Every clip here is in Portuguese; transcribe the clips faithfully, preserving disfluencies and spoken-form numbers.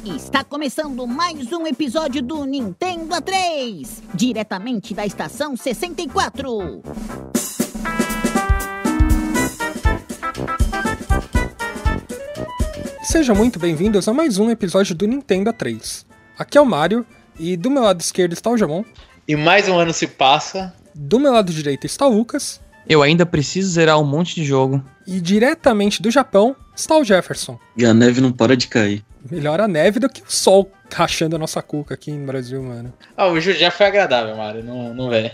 Está começando mais um episódio do Nintendo A três, diretamente da estação sessenta e quatro. Sejam muito bem-vindos a mais um episódio do Nintendo A três. Aqui é o Mário, e do meu lado esquerdo está o Jamon. E mais um ano se passa. Do meu lado direito está o Lucas. Eu ainda preciso zerar um monte de jogo. E diretamente do Japão está o Jefferson. E a neve não para de cair. Melhor a neve do que o sol rachando a nossa cuca aqui no Brasil, mano. Ah, o já foi agradável, Mário, não, não vem.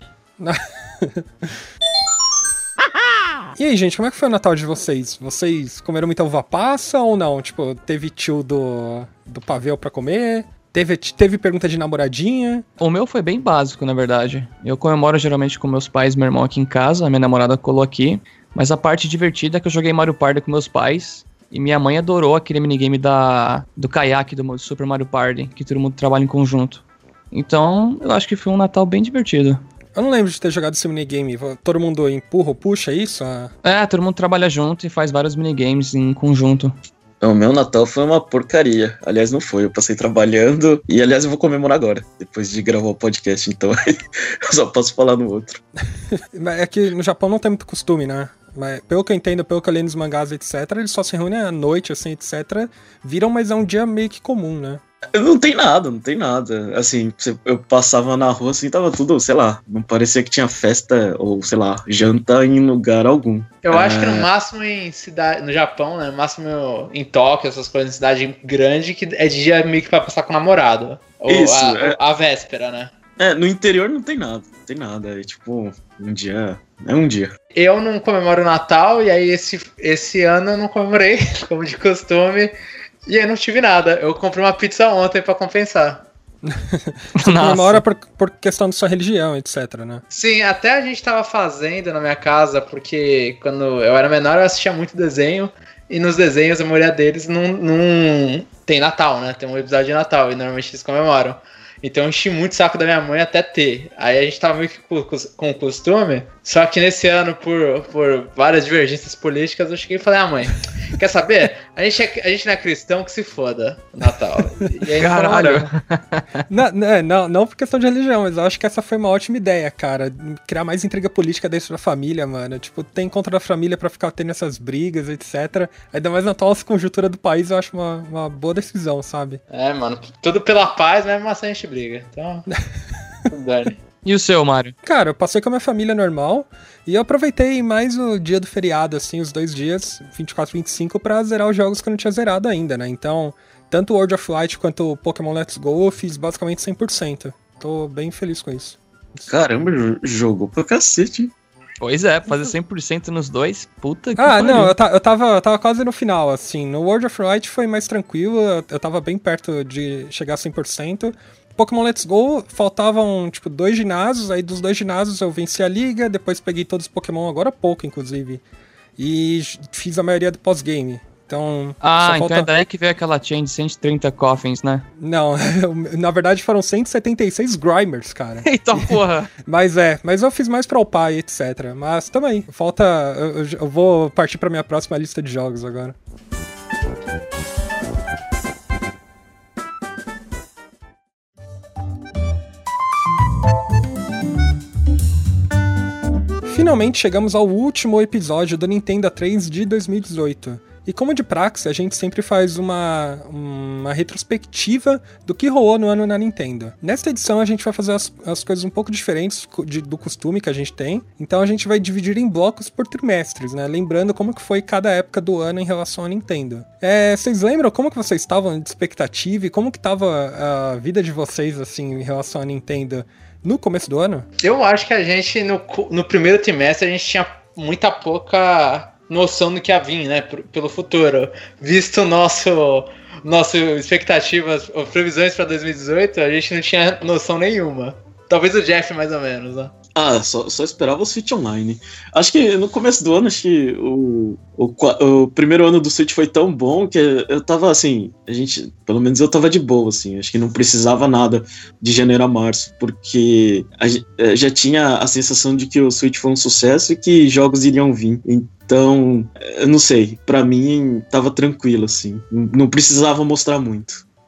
E aí, gente, como é que foi o Natal de vocês? Vocês comeram muita uva passa ou não? Tipo, teve tio do, do pavel pra comer? Teve, teve pergunta de namoradinha? O meu foi bem básico, na verdade. Eu comemoro geralmente com meus pais e meu irmão aqui em casa. A minha namorada colou aqui. Mas a parte divertida é que eu joguei Mario Party com meus pais. E minha mãe adorou aquele minigame da, do caiaque do Super Mario Party, que todo mundo trabalha em conjunto. Então, eu acho que foi um Natal bem divertido. Eu não lembro de ter jogado esse minigame. Todo mundo empurra ou puxa isso? É, todo mundo trabalha junto e faz vários minigames em conjunto. O meu Natal foi uma porcaria. Aliás, não foi. Eu passei trabalhando. E, aliás, eu vou comemorar agora. Depois de gravar o podcast, então eu só posso falar no outro. É que no Japão não tem muito costume, né? Mas pelo que eu entendo, pelo que eu li nos mangás, etcétera, eles só se reúnem à noite, assim, etcétera. Viram, mas é um dia meio que comum, né? Não tem nada, não tem nada. Assim, eu passava na rua, assim, tava tudo, sei lá, não parecia que tinha festa ou, sei lá, janta em lugar algum. Eu é... acho que no máximo em cidade, no Japão, né, no máximo em Tóquio, essas coisas, em cidade grande, que é dia meio que pra passar com o namorado. Ou Isso, a, é... a véspera, né? É, no interior não tem nada, não tem nada. É tipo, um dia, é um dia. Eu não comemoro o Natal, e aí esse, esse ano eu não comemorei, como de costume. E aí não tive nada. Eu comprei uma pizza ontem pra compensar. Você comemora por, por questão da sua religião, etcétera, né? Sim, até a gente tava fazendo na minha casa, porque quando eu era menor eu assistia muito desenho. E nos desenhos, a maioria deles não, não tem Natal, né? Tem um episódio de Natal e normalmente eles comemoram. Então eu enchi muito o saco da minha mãe até ter. Aí a gente tava meio que com o costume. Só que nesse ano, por, por várias divergências políticas, eu cheguei e falei, ah, mãe, quer saber? A gente, é, a gente não é cristão, que se foda o Natal. E aí, caralho. Não, não, não, não por questão de religião, mas eu acho que essa foi uma ótima ideia, cara. Criar mais intriga política dentro da família, mano. Tipo, ter encontro da família pra ficar tendo essas brigas, etcétera. Ainda mais na atual conjuntura do país, eu acho uma, uma boa decisão, sabe? É, mano, tudo pela paz, mas assim a gente briga. Então, dane. E o seu, Mário? Cara, eu passei com a minha família normal e eu aproveitei mais o dia do feriado, assim, os dois dias, vinte e quatro e vinte e cinco, pra zerar os jogos que eu não tinha zerado ainda, né? Então, tanto o World of Light quanto o Pokémon Let's Go eu fiz basicamente cem por cento. Tô bem feliz com isso. Caramba, jogou pra cacete, hein? Pois é, fazer cem por cento nos dois, puta que Ah, pariu. não, eu, ta- eu, tava, eu tava quase no final, assim. No World of Light foi mais tranquilo, eu, eu tava bem perto de chegar a cem por cento. Pokémon Let's Go, faltavam, tipo, dois ginásios, aí dos dois ginásios eu venci a liga, depois peguei todos os Pokémon, agora há pouco, inclusive, e fiz a maioria do pós-game. Então, Ah, só então falta... é daí que veio aquela chain de cento e trinta coffins, né? Não, na verdade foram cento e setenta e seis Grimers, cara. Eita porra! Mas é, mas eu fiz mais pra upar e etcétera. Mas também, falta... Eu, eu vou partir pra minha próxima lista de jogos agora. Finalmente chegamos ao último episódio do Nintendo A três de dois mil e dezoito. E como de praxe, a gente sempre faz uma, uma retrospectiva do que rolou no ano na Nintendo. Nesta edição a gente vai fazer as, as coisas um pouco diferentes de, do costume que a gente tem. Então a gente vai dividir em blocos por trimestres, né? Lembrando como que foi cada época do ano em relação à Nintendo. É, vocês lembram como que vocês estavam de expectativa e como que tava a vida de vocês, assim, em relação à Nintendo no começo do ano? Eu acho que a gente, no, no primeiro trimestre, a gente tinha muita pouca noção do que ia vir, né, p- pelo futuro. Visto nosso, nosso expectativas, ou previsões para dois mil e dezoito, a gente não tinha noção nenhuma. Talvez o Jeff, mais ou menos, né? Ah, só, só esperava o Switch Online. Acho que no começo do ano, acho que o, o, o primeiro ano do Switch foi tão bom que eu tava assim, a gente, pelo menos eu tava de boa, assim, acho que não precisava nada de janeiro a março, porque a, já tinha a sensação de que o Switch foi um sucesso e que jogos iriam vir. Então, eu não sei, pra mim tava tranquilo, assim, não precisava mostrar muito.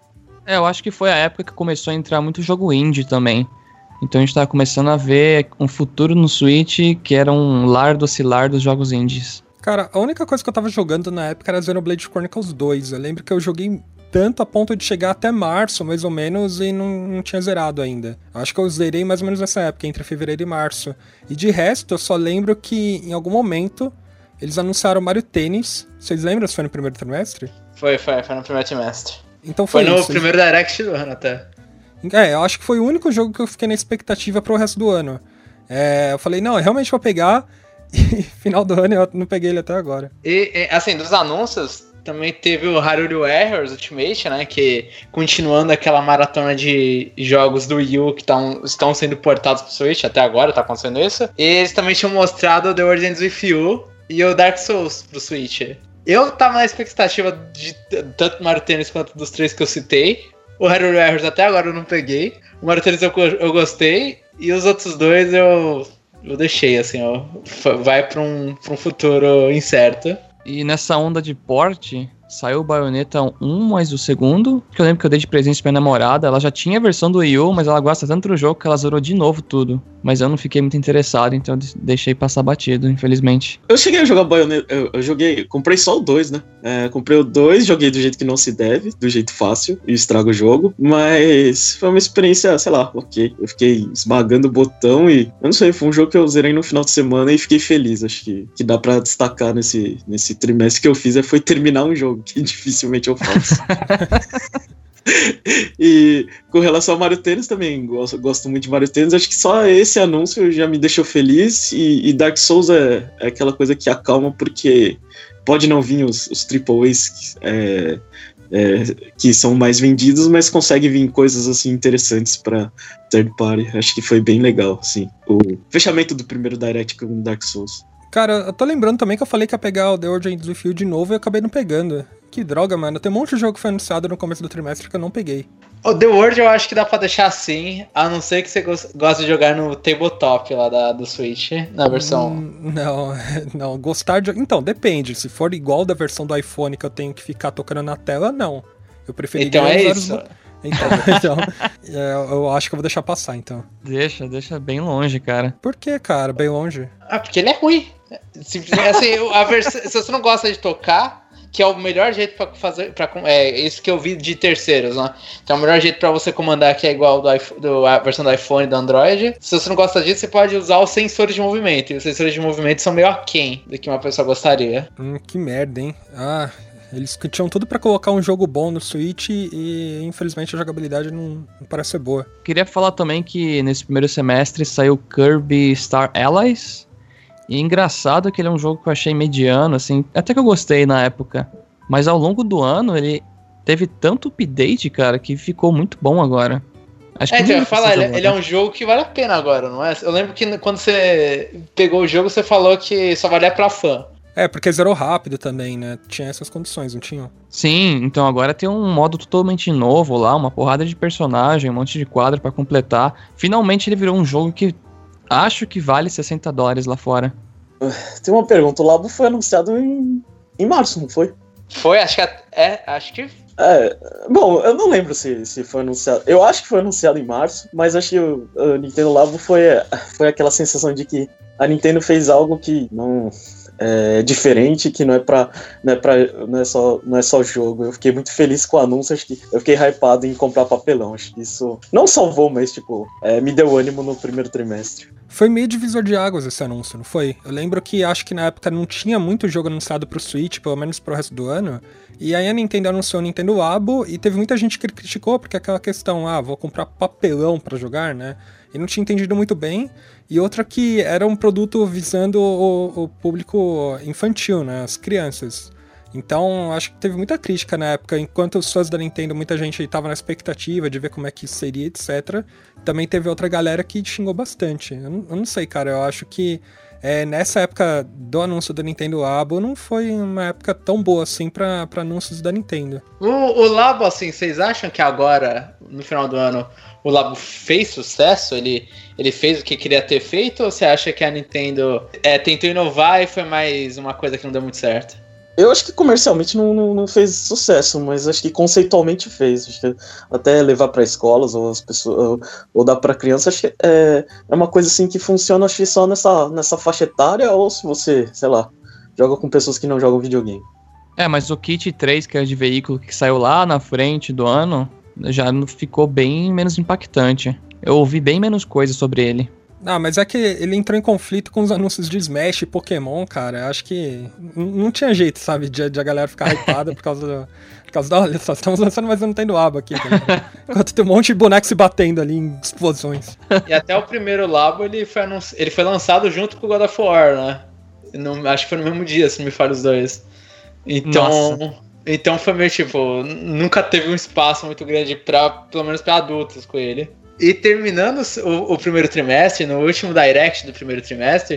É, eu acho que foi a época que começou a entrar muito jogo indie também. Então a gente tava começando a ver um futuro no Switch que era um lar do oscilar dos jogos indies. Cara, a única coisa que eu tava jogando na época era Xenoblade Chronicles dois. Eu lembro que eu joguei tanto a ponto de chegar até março, mais ou menos, e não, não tinha zerado ainda. Acho que eu zerei mais ou menos nessa época, entre fevereiro e março. E de resto, eu só lembro que em algum momento eles anunciaram Mario Tennis. Vocês lembram se foi no primeiro trimestre? Foi, foi, foi no primeiro trimestre. Então foi, foi no isso. primeiro Direct do ano até. É, eu acho que foi o único jogo que eu fiquei na expectativa pro resto do ano. É, eu falei, não, eu realmente vou pegar, e final do ano eu não peguei ele até agora. E, e assim, dos anúncios, também teve o Hyrule Warriors Ultimate, né, que continuando aquela maratona de jogos do Wii U que tão, estão sendo portados pro Switch, até agora tá acontecendo isso. E eles também tinham mostrado The World Ends With You e o Dark Souls pro Switch. Eu tava na expectativa de tanto Mario Tennis quanto dos três que eu citei. O Hyrule Warriors até agora eu não peguei. O Mario Tennis eu, eu gostei. E os outros dois eu, eu deixei, assim, ó. Vai pra um, pra um futuro incerto. E nessa onda de porte, saiu o Bayonetta um mais o segundo, que eu lembro que eu dei de presente pra minha namorada. Ela já tinha a versão do Wii U, mas ela gosta tanto do jogo que ela zerou de novo tudo. Mas eu não fiquei muito interessado, então eu deixei passar batido, infelizmente. Eu cheguei a jogar Bayonetta, eu, eu joguei, comprei só o dois, né? É, comprei o dois, joguei do jeito que não se deve, do jeito fácil, e estrago o jogo. Mas foi uma experiência, sei lá, ok. Eu fiquei esmagando o botão e, eu não sei, foi um jogo que eu zerei no final de semana e fiquei feliz. Acho que, que dá pra destacar nesse, nesse trimestre que eu fiz, é, foi terminar um jogo, que dificilmente eu faço. E com relação ao Mario Tennis também, gosto, gosto muito de Mario Tennis. Acho que só esse anúncio já me deixou feliz. E, e Dark Souls é, é aquela coisa que acalma, porque pode não vir os, os Triple A's é, é, que são mais vendidos, mas consegue vir coisas assim interessantes pra third party. Acho que foi bem legal, assim, o fechamento do primeiro Direct com Dark Souls. Cara, eu tô lembrando também que eu falei que ia pegar o The World Ends With You de novo e eu acabei não pegando. Que droga, mano. Tem um monte de jogo que foi anunciado no começo do trimestre que eu não peguei. O The World eu acho que dá pra deixar assim, a não ser que você gosta de jogar no tabletop lá da, do Switch, na versão... Hum, não, não. Gostar de... Então, depende. Se for igual da versão do iPhone que eu tenho que ficar tocando na tela, não. Eu preferiria então é usar isso. Os... Então, então é, eu acho que eu vou deixar passar, então. Deixa, deixa bem longe, cara. Por que, cara? Bem longe? Ah, porque ele é ruim. Simplesmente, assim, a vers... se você não gosta de tocar, que é o melhor jeito pra fazer, pra, é isso que eu vi de terceiros, né? Então, o melhor jeito pra você comandar que é igual do, do, a versão do iPhone e do Android. Se você não gosta disso, você pode usar os sensores de movimento. E os sensores de movimento são meio aquém do que uma pessoa gostaria. Hum, que merda, hein? Ah, eles tinham tudo pra colocar um jogo bom no Switch e, infelizmente, a jogabilidade não, não parece ser boa. Queria falar também que nesse primeiro semestre saiu Kirby Star Allies. E engraçado que ele é um jogo que eu achei mediano, assim, até que eu gostei na época. Mas ao longo do ano ele teve tanto update, cara, que ficou muito bom agora. Acho é, que então, eu falar, ele, jogar. ele é um jogo que vale a pena agora, não é? Eu lembro que quando você pegou o jogo, você falou que só valia pra fã. É, porque zerou rápido também, né? Tinha essas condições, não tinha? Sim, então agora tem um modo totalmente novo lá, uma porrada de personagem, um monte de quadro pra completar. Finalmente ele virou um jogo que acho que vale sessenta dólares lá fora. Tem uma pergunta, o Labo foi anunciado em, em março, não foi? Foi, acho que é, acho que... É, bom, eu não lembro se, se foi anunciado. Eu acho que foi anunciado em março, mas acho que o, o Nintendo Labo foi, foi aquela sensação de que a Nintendo fez algo que não é diferente, que não é pra, não é pra, não é só, não é só jogo. Eu fiquei muito feliz com o anúncio, acho que eu fiquei hypado em comprar papelão. Acho que isso não salvou, mas tipo, é, me deu ânimo no primeiro trimestre. Foi meio divisor de águas esse anúncio, não foi? Eu lembro que acho que na época não tinha muito jogo anunciado pro Switch, pelo menos pro resto do ano. E aí a Nintendo anunciou o Nintendo Labo e teve muita gente que criticou, porque aquela questão, ah, vou comprar papelão pra jogar, né? E não tinha entendido muito bem. E outra que era um produto visando o, o público infantil, né? As crianças. Então, acho que teve muita crítica na época. Enquanto os fãs da Nintendo, muita gente estava na expectativa de ver como é que seria, etcétera. Também teve outra galera que xingou bastante. Eu não, eu não sei, cara. Eu acho que é, nessa época do anúncio da Nintendo Labo, não foi uma época tão boa assim para anúncios da Nintendo. O, o Labo, assim, vocês acham que agora, no final do ano, o Labo fez sucesso? Ele, ele fez o que queria ter feito? Ou você acha que a Nintendo é, tentou inovar e foi mais uma coisa que não deu muito certo? Eu acho que comercialmente não, não, não fez sucesso, mas acho que conceitualmente fez. Acho que até levar para escolas ou as pessoas ou, ou dar para criança, acho que é, é uma coisa assim que funciona, acho que só nessa, nessa faixa etária, ou se você, sei lá, joga com pessoas que não jogam videogame. É, mas o Kit três, que é de veículo que saiu lá na frente do ano, já ficou bem menos impactante. Eu ouvi bem menos coisa sobre ele. Ah, mas é que ele entrou em conflito com os anúncios de Smash e Pokémon, cara. Acho que não tinha jeito, sabe, de, de a galera ficar hypada por causa do... Por causa da... Olha só, estamos lançando mais um Nintendo Labo aqui, tá? Enquanto tem um monte de boneco se batendo ali em explosões. E até o primeiro Labo, ele foi, anunci... ele foi lançado junto com o God of War, né? Não, acho que foi no mesmo dia, se não me falha os dois. Então... Nossa. Então foi meio tipo... Nunca teve um espaço muito grande, pra, pelo menos pra adultos com ele. E terminando o, o primeiro trimestre, no último Direct do primeiro trimestre,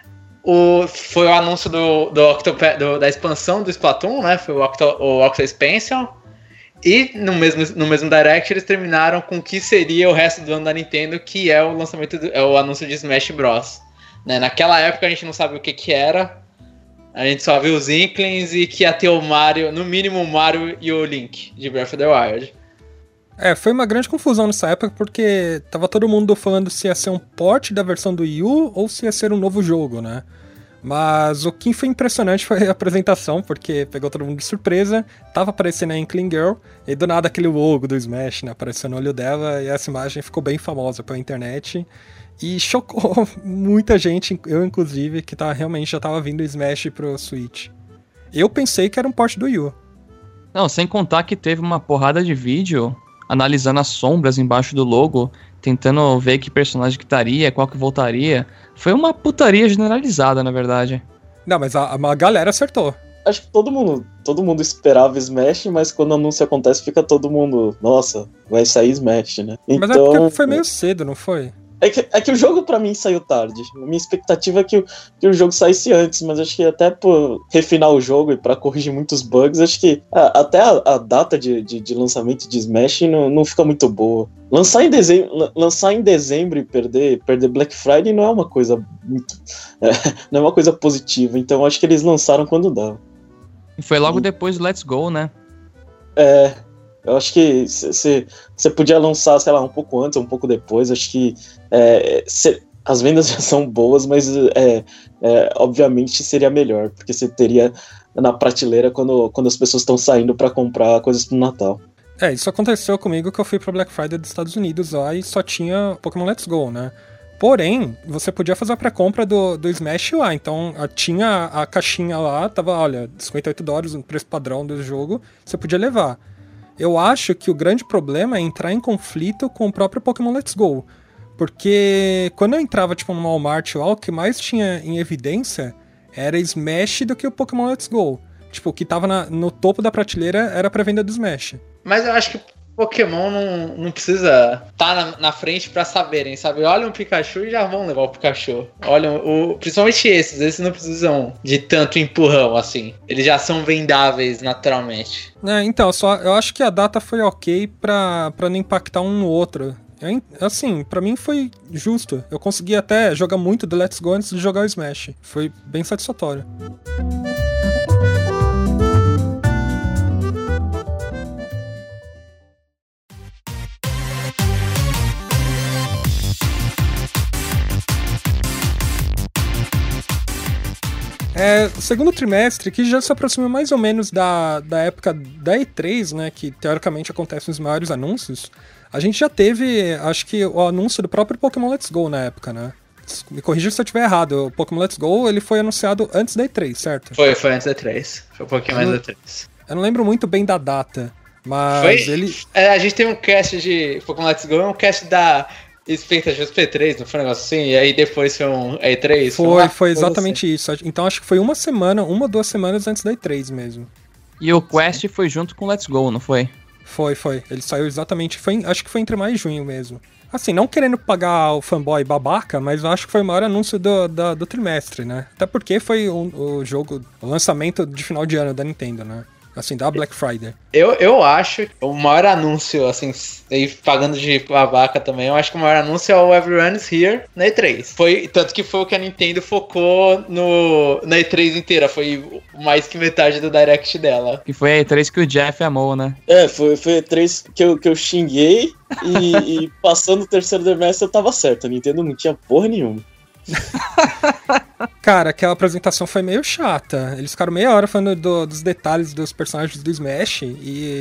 o, foi o anúncio do, do Octopa- do, da expansão do Splatoon, né? Foi o, Octo, o Octo Expansion. E no mesmo, no mesmo Direct eles terminaram com o que seria o resto do ano da Nintendo, que é o lançamento, do, é o anúncio de Smash Bros. Né? Naquela época a gente não sabia o que que era, a gente só viu os Inklings e que ia ter o Mario, no mínimo o Mario e o Link de Breath of the Wild. É, foi uma grande confusão nessa época, porque tava todo mundo falando se ia ser um port da versão do Wii U ou se ia ser um novo jogo, né? Mas o que foi impressionante foi a apresentação, porque pegou todo mundo de surpresa, tava aparecendo a Inkling Girl, e do nada aquele logo do Smash, né, apareceu no olho dela, e essa imagem ficou bem famosa pela internet, e chocou muita gente, eu inclusive, que tá, realmente já tava vindo o Smash pro Switch. Eu pensei que era um port do Wii U. Não, sem contar que teve uma porrada de vídeo analisando as sombras embaixo do logo, tentando ver que personagem que estaria, qual que voltaria. Foi uma putaria generalizada, na verdade. Não, mas a, a galera acertou. Acho que todo mundo, todo mundo esperava Smash, mas quando o anúncio acontece, fica todo mundo, nossa, vai sair Smash, né? Mas então, é porque foi meio cedo, não foi? É que, é que o jogo pra mim saiu tarde. A minha expectativa é que o, que o jogo saísse antes, mas acho que até por refinar o jogo e pra corrigir muitos bugs, acho que a, até a, a data de, de, de lançamento de Smash não, não fica muito boa. Lançar em dezembro, lançar em dezembro e perder, perder Black Friday não é uma coisa muito, é, não é uma coisa positiva. Então acho que eles lançaram quando dava. E foi logo depois do Let's Go, né? É. Eu acho que você podia lançar, sei lá, um pouco antes, um pouco depois. Acho que é, cê, as vendas já são boas, mas é, é, obviamente seria melhor, porque você teria na prateleira quando, quando as pessoas estão saindo para comprar coisas pro Natal. É, isso aconteceu comigo que eu fui pro Black Friday dos Estados Unidos lá e só tinha Pokémon Let's Go, né? Porém, você podia fazer a pré-compra do, do Smash lá, então a, tinha a caixinha lá, tava, olha, cinquenta e oito dólares, o preço padrão do jogo, você podia levar. Eu acho que o grande problema é entrar em conflito com o próprio Pokémon Let's Go. Porque quando eu entrava tipo, no Walmart lá, o que mais tinha em evidência era Smash do que o Pokémon Let's Go. Tipo, o que tava na, no topo da prateleira era a pré-venda do Smash. Mas eu acho que Pokémon não, não precisa estar tá na, na frente pra saberem, sabe? Olham o Pikachu e já vão levar o Pikachu. Olham, o, principalmente esses, esses não precisam de tanto empurrão, assim. Eles já são vendáveis naturalmente. É, então, só, eu acho que a data foi ok pra, pra não impactar um no outro. Eu, assim, pra mim foi justo. Eu consegui até jogar muito do Let's Go antes de jogar o Smash. Foi bem satisfatório. É, o segundo trimestre, que já se aproxima mais ou menos da, da época da E três, né, que teoricamente acontecem os maiores anúncios, a gente já teve, acho que, o anúncio do próprio Pokémon Let's Go na época, né? Me corrija se eu estiver errado, o Pokémon Let's Go ele foi anunciado antes da E três, certo? Foi, foi antes da E três, foi um pouquinho mais da E três. Eu não lembro muito bem da data, mas foi, ele... É, a gente tem um cast de Pokémon Let's Go, é um cast da... expectativas P três, não foi um negócio assim? E aí depois foi um E três? Foi, foi, foi exatamente assim. Isso. Então acho que foi uma semana, uma ou duas semanas antes da E três mesmo. E o Quest Sim. foi junto com o Let's Go, não foi? Foi, foi. Ele saiu exatamente, foi, acho que foi entre maio e junho mesmo. Assim, não querendo pagar o fanboy babaca, mas eu acho que foi o maior anúncio do, do, do trimestre, né? Até porque foi o, o jogo, o lançamento de final de ano da Nintendo, né? assim, da Black Friday. Eu, eu acho o maior anúncio, assim, e pagando de babaca também, eu acho que o maior anúncio é o Everyone is Here na E três. Foi, tanto que foi o que a Nintendo focou no, na E três inteira, foi mais que metade do Direct dela. Que foi a E três que o Jeff amou, né? É, foi, foi a E três que eu, que eu xinguei e, e passando o terceiro trimestre eu tava certo, a Nintendo não tinha porra nenhuma. Cara, aquela apresentação foi meio chata. Eles ficaram meia hora falando do, dos detalhes dos personagens do Smash e,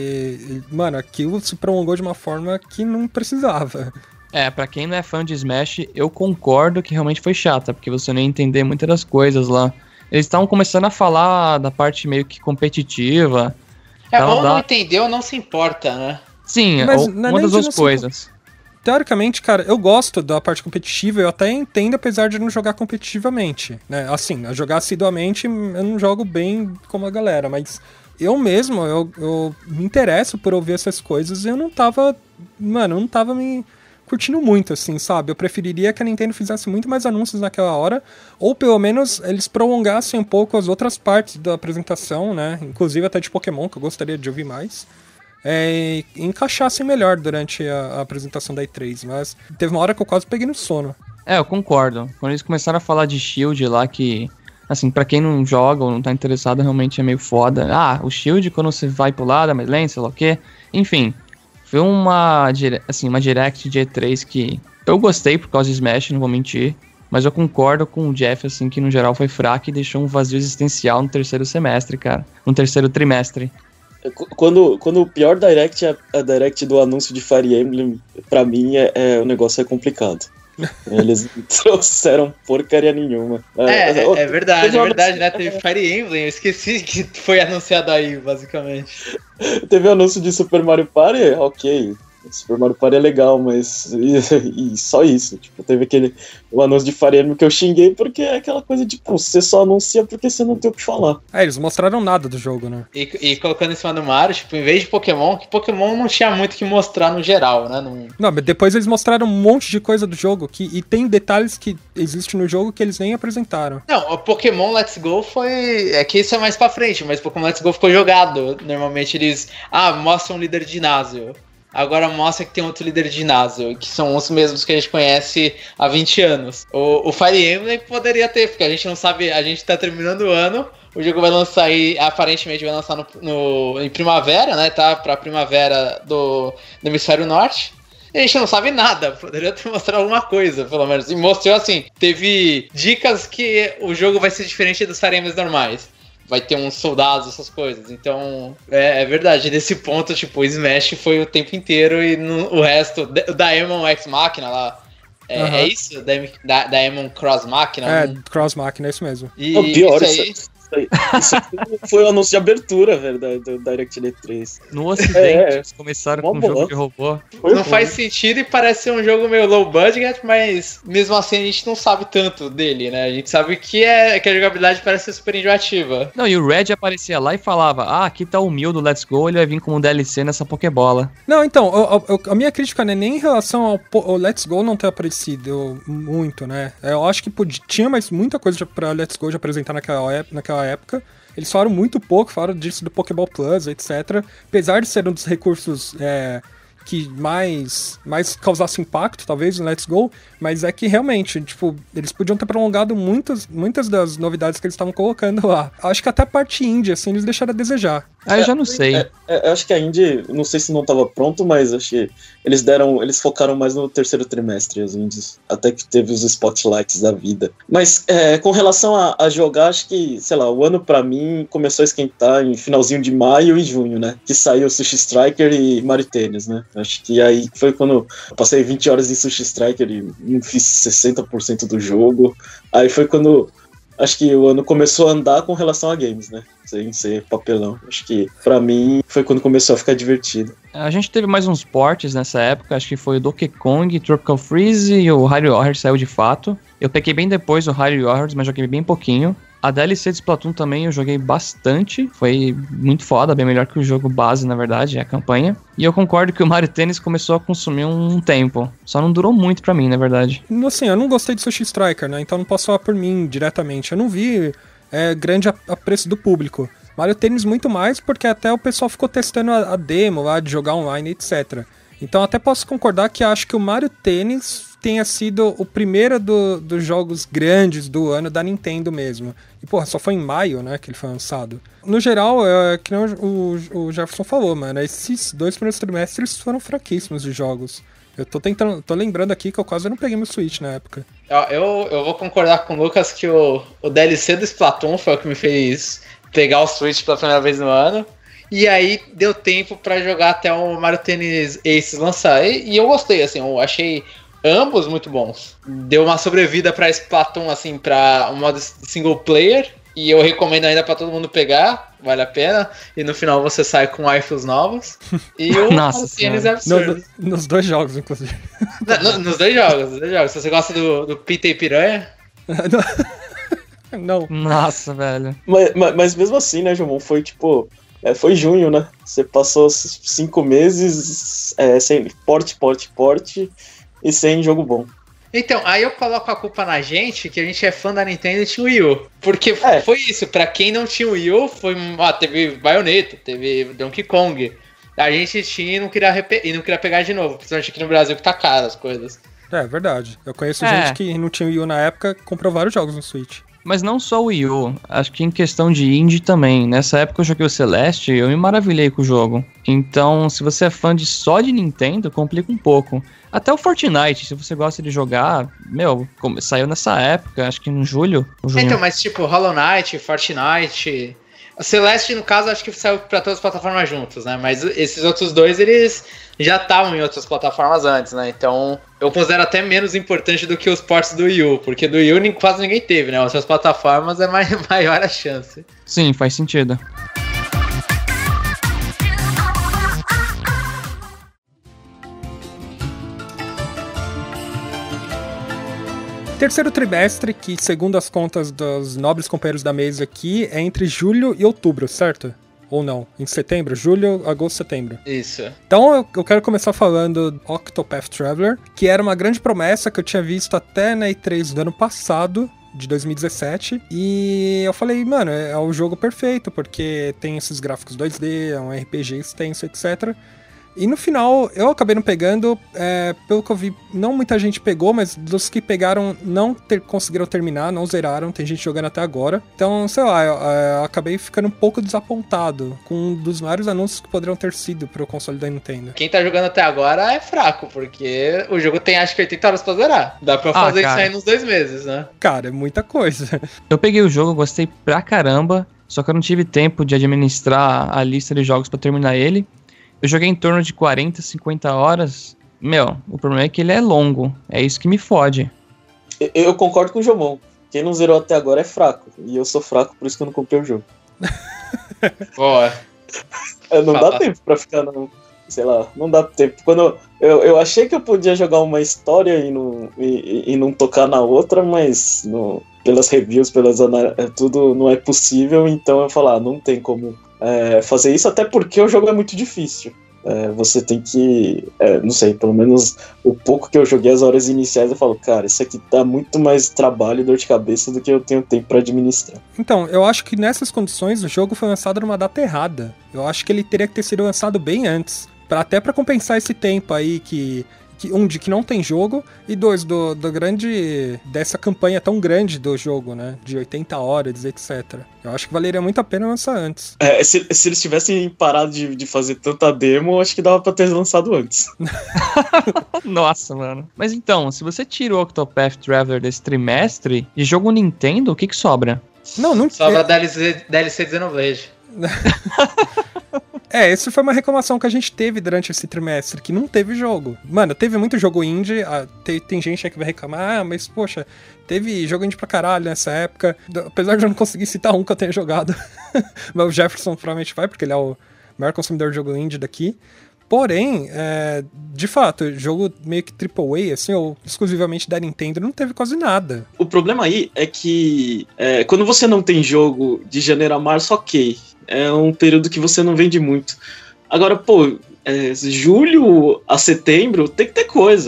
e, mano, aquilo se prolongou de uma forma que não precisava. É, pra quem não é fã de Smash, eu concordo que realmente foi chata, porque você não ia entender muitas das coisas lá. Eles estavam começando a falar da parte meio que competitiva. É, ou da... não entendeu ou não se importa, né? Sim, Mas ou, não é uma nem das de duas não coisas. Teoricamente, cara, eu gosto da parte competitiva, eu até entendo, apesar de não jogar competitivamente, né? Assim, a jogar assiduamente, eu não jogo bem como a galera, mas eu mesmo, eu, eu me interesso por ouvir essas coisas e eu não tava, mano, eu não tava me curtindo muito, assim, sabe? Eu preferiria que a Nintendo fizesse muito mais anúncios naquela hora, ou pelo menos eles prolongassem um pouco as outras partes da apresentação, né? Inclusive até de Pokémon, que eu gostaria de ouvir mais. É, encaixassem melhor durante a, a apresentação da E três, mas teve uma hora que eu quase peguei no sono. É, eu concordo. Quando eles começaram a falar de Shield lá, que, assim, pra quem não joga ou não tá interessado, realmente é meio foda. Ah, o Shield, quando você vai pro lado, é mais lento, sei lá o quê. Enfim, foi uma, assim, uma direct de E três que eu gostei por causa de Smash, não vou mentir. Mas eu concordo com o Jeff, assim, que no geral foi fraco e deixou um vazio existencial no terceiro semestre, cara. No terceiro trimestre. Quando, quando o pior Direct é a Direct do anúncio de Fire Emblem, pra mim é, é, o negócio é complicado. Eles não trouxeram porcaria nenhuma. É, é, é, é verdade, é verdade, né? É. Teve Fire Emblem, eu esqueci que foi anunciado aí, basicamente. Teve o anúncio de Super Mario Party, ok. Super Mario Party é legal, mas e, e só isso. Tipo, teve aquele o anúncio de Fire Emblem que eu xinguei porque é aquela coisa de, pô, você só anuncia porque você não tem o que falar. É, eles mostraram nada do jogo, né? E, e colocando em cima do Mario, tipo, em vez de Pokémon, que Pokémon não tinha muito o que mostrar no geral, né? Não... não, mas depois eles mostraram um monte de coisa do jogo que, e tem detalhes que existem no jogo que eles nem apresentaram. Não, o Pokémon Let's Go foi... É que isso é mais pra frente, mas Pokémon Let's Go ficou jogado. Normalmente eles... Ah, mostram um líder de ginásio. Agora mostra que tem outro líder de ginásio, que são os mesmos que a gente conhece há vinte anos. O, o Fire Emblem poderia ter, porque a gente não sabe, a gente tá terminando o ano, o jogo vai lançar aí, aparentemente vai lançar no, no, em primavera, né, tá? Pra primavera do, do Hemisfério Norte. E a gente não sabe nada, poderia ter mostrado alguma coisa, pelo menos. E mostrou assim, teve dicas que o jogo vai ser diferente dos Fire Emblems normais. Vai ter uns soldados, essas coisas. Então, é, é verdade. Nesse ponto, tipo, o Smash foi o tempo inteiro e no, o resto... O Daemon X Machina lá... É, uhum. é isso? Da, Daemon Cross Machina? É, um... Cross Machina, é isso mesmo. E, o pior, isso aí... Isso aí, isso aí foi o anúncio de abertura, velho, do Direct E três. No Ocidente, é, eles começaram com um boa. jogo de robô. Foi não bom. Faz sentido e parece ser um jogo meio low budget, mas mesmo assim a gente não sabe tanto dele, né? A gente sabe que, é, que a jogabilidade parece ser super enjoativa. Não, e o Red aparecia lá e falava, ah, aqui tá o Mil do Let's Go, ele vai vir como um D L C nessa Pokébola. Não, então, eu, eu, a minha crítica não é nem em relação ao, ao Let's Go não ter aparecido muito, né? Eu acho que podia, tinha mais muita coisa pra Let's Go de apresentar naquela, naquela época. Eles falaram muito pouco, falaram disso do Pokéball Plus, etcétera. Apesar de ser um dos recursos é, que mais, mais causasse impacto, talvez, no Let's Go, mas é que realmente, tipo, eles podiam ter prolongado muitas, muitas das novidades que eles estavam colocando lá. Acho que até a parte indie, assim, eles deixaram a desejar. Ah, eu já não sei. É, é, acho que a indie, não sei se não estava pronto, mas acho que eles deram, eles focaram mais no terceiro trimestre, as indies, até que teve os spotlights da vida. Mas é, com relação a, a jogar, acho que, sei lá, o ano pra mim começou a esquentar em finalzinho de maio e junho, né? Que saiu Sushi Striker e Mario Tennis, né? Acho que aí foi quando eu passei vinte horas em Sushi Striker e fiz sessenta por cento do jogo. Aí foi quando... Acho que o ano começou a andar com relação a games, né? Sem ser papelão. Acho que, pra mim, foi quando começou a ficar divertido. A gente teve mais uns portes nessa época. Acho que foi o Donkey Kong, Tropical Freeze e o Hyrule Warriors saiu de fato. Eu peguei bem depois do Hyrule Warriors, mas joguei bem pouquinho. A D L C de Splatoon também eu joguei bastante. Foi muito foda, bem melhor que o jogo base, na verdade, a campanha. E eu concordo que o Mario Tennis começou a consumir um tempo. Só não durou muito pra mim, na verdade. Assim, eu não gostei de Sushi Striker, né? Então não posso falar por mim diretamente. Eu não vi é, grande apreço do público. Mario Tênis muito mais, porque até o pessoal ficou testando a, a demo lá de jogar online, etcétera. Então até posso concordar que acho que o Mario Tênis tenha sido o primeiro do, dos jogos grandes do ano da Nintendo mesmo. E, porra, só foi em maio, né, que ele foi lançado. No geral, é, que nem o, o Jefferson falou, mano, esses dois primeiros trimestres foram fraquíssimos de jogos. Eu tô tentando, tô lembrando aqui que eu quase não peguei meu Switch na época. Eu, eu vou concordar com o Lucas que o, o D L C do Splatoon foi o que me fez pegar o Switch pela primeira vez no ano. E aí deu tempo pra jogar até o Mario Tennis Aces lançar. E, e eu gostei, assim, eu achei ambos muito bons. Deu uma sobrevida pra Splatoon, assim, pra um modo single player. E eu recomendo ainda pra todo mundo pegar, vale a pena. E no final você sai com rifles novos. E o Mario Tennis é absurdo. No, nos dois jogos, inclusive. No, no, nos dois jogos, nos dois jogos. Se você gosta do, do Pita e Piranha... Não. Nossa, velho. Mas, mas, mas mesmo assim, né, Jomon, foi tipo... É, foi junho, né? Você passou cinco meses é, sem porte, porte, porte e sem jogo bom. Então, aí eu coloco a culpa na gente, que a gente é fã da Nintendo e tinha o Wii U. Porque é. foi isso, pra quem não tinha o Wii U, foi, ah, teve Bayonetta, teve Donkey Kong. A gente tinha e não queria, rep- e não queria pegar de novo, principalmente aqui no Brasil que tá caro as coisas. É, verdade. Eu conheço é. gente que não tinha Wii U na época, comprou vários jogos no Switch. Mas não só o Wii U, acho que em questão de indie também. Nessa época eu joguei o Celeste e eu me maravilhei com o jogo. Então, se você é fã de só de Nintendo, complica um pouco. Até o Fortnite, se você gosta de jogar, meu, saiu nessa época, acho que em julho. julho. Então, mas tipo, Hollow Knight, Fortnite... O Celeste, no caso, acho que saiu pra todas as plataformas juntos, né? Mas esses outros dois, eles já estavam em outras plataformas antes, né? Então, eu considero até menos importante do que os ports do Wii U, porque do Wii U quase ninguém teve, né? Outras plataformas é mais, maior a chance. Sim, faz sentido. Terceiro trimestre, que segundo as contas dos nobres companheiros da mesa aqui, é entre julho e outubro, certo? Ou não? Em setembro? Julho, agosto, setembro. Isso. Então eu, eu quero começar falando do Octopath Traveler, que era uma grande promessa que eu tinha visto até na E três do ano passado, de dois mil e dezessete, e eu falei, mano, é, é o jogo perfeito, porque tem esses gráficos dois D, é um R P G extenso, etcétera. E no final, eu acabei não pegando, é, pelo que eu vi, não muita gente pegou, mas dos que pegaram não ter, conseguiram terminar, não zeraram, tem gente jogando até agora. Então, sei lá, eu, eu acabei ficando um pouco desapontado com um dos maiores anúncios que poderiam ter sido pro console da Nintendo. Quem tá jogando até agora é fraco, porque o jogo tem acho que oitenta horas pra zerar. Dá pra fazer ah, isso aí nos dois meses, né? Cara, é muita coisa. Eu peguei o jogo, gostei pra caramba, só que eu não tive tempo de administrar a lista de jogos pra terminar ele. Eu joguei em torno de quarenta, cinquenta horas. Meu, o problema é que ele é longo. É isso que me fode. Eu, eu concordo com o Jomon. Quem não zerou até agora é fraco. E eu sou fraco, por isso que eu não comprei o jogo. Boa. É, não Fala. dá tempo pra ficar, não. Sei lá, não dá tempo. Quando eu, eu achei que eu podia jogar uma história e não, e, e não tocar na outra, mas no, pelas reviews, pelas análises, tudo não é possível. Então eu falo, ah, não tem como É, fazer isso, até porque o jogo é muito difícil. É, você tem que, é, não sei, pelo menos o pouco que eu joguei as horas iniciais, eu falo, cara, isso aqui dá muito mais trabalho e dor de cabeça do que eu tenho tempo pra administrar. Então, eu acho que nessas condições o jogo foi lançado numa data errada. Eu acho que ele teria que ter sido lançado bem antes, pra, até pra compensar esse tempo aí que... Que, um, de que não tem jogo, e dois, do, do grande, dessa campanha tão grande do jogo, né, de oitenta horas, etcétera. Eu acho que valeria muito a pena lançar antes. É, se, se eles tivessem parado de, de fazer tanta demo, acho que dava pra ter lançado antes. Nossa, mano. Mas então, se você tira o Octopath Traveler desse trimestre, de jogo Nintendo, o que que sobra? Não, não... Sobra é... D L C, D L C de Xenoblade. É, essa foi uma reclamação que a gente teve durante esse trimestre, que não teve jogo. Mano, teve muito jogo indie, ah, tem, tem gente aí que vai reclamar, ah, mas poxa, teve jogo indie pra caralho nessa época, apesar de eu não conseguir citar um que eu tenha jogado, mas o Jefferson provavelmente vai, porque ele é o maior consumidor de jogo indie daqui. Porém, é, de fato, jogo meio que triple A, assim, ou exclusivamente da Nintendo, não teve quase nada. O problema aí é que é, quando você não tem jogo de janeiro a março, ok. É um período que você não vende muito. Agora, pô, é, julho a setembro tem que ter coisa.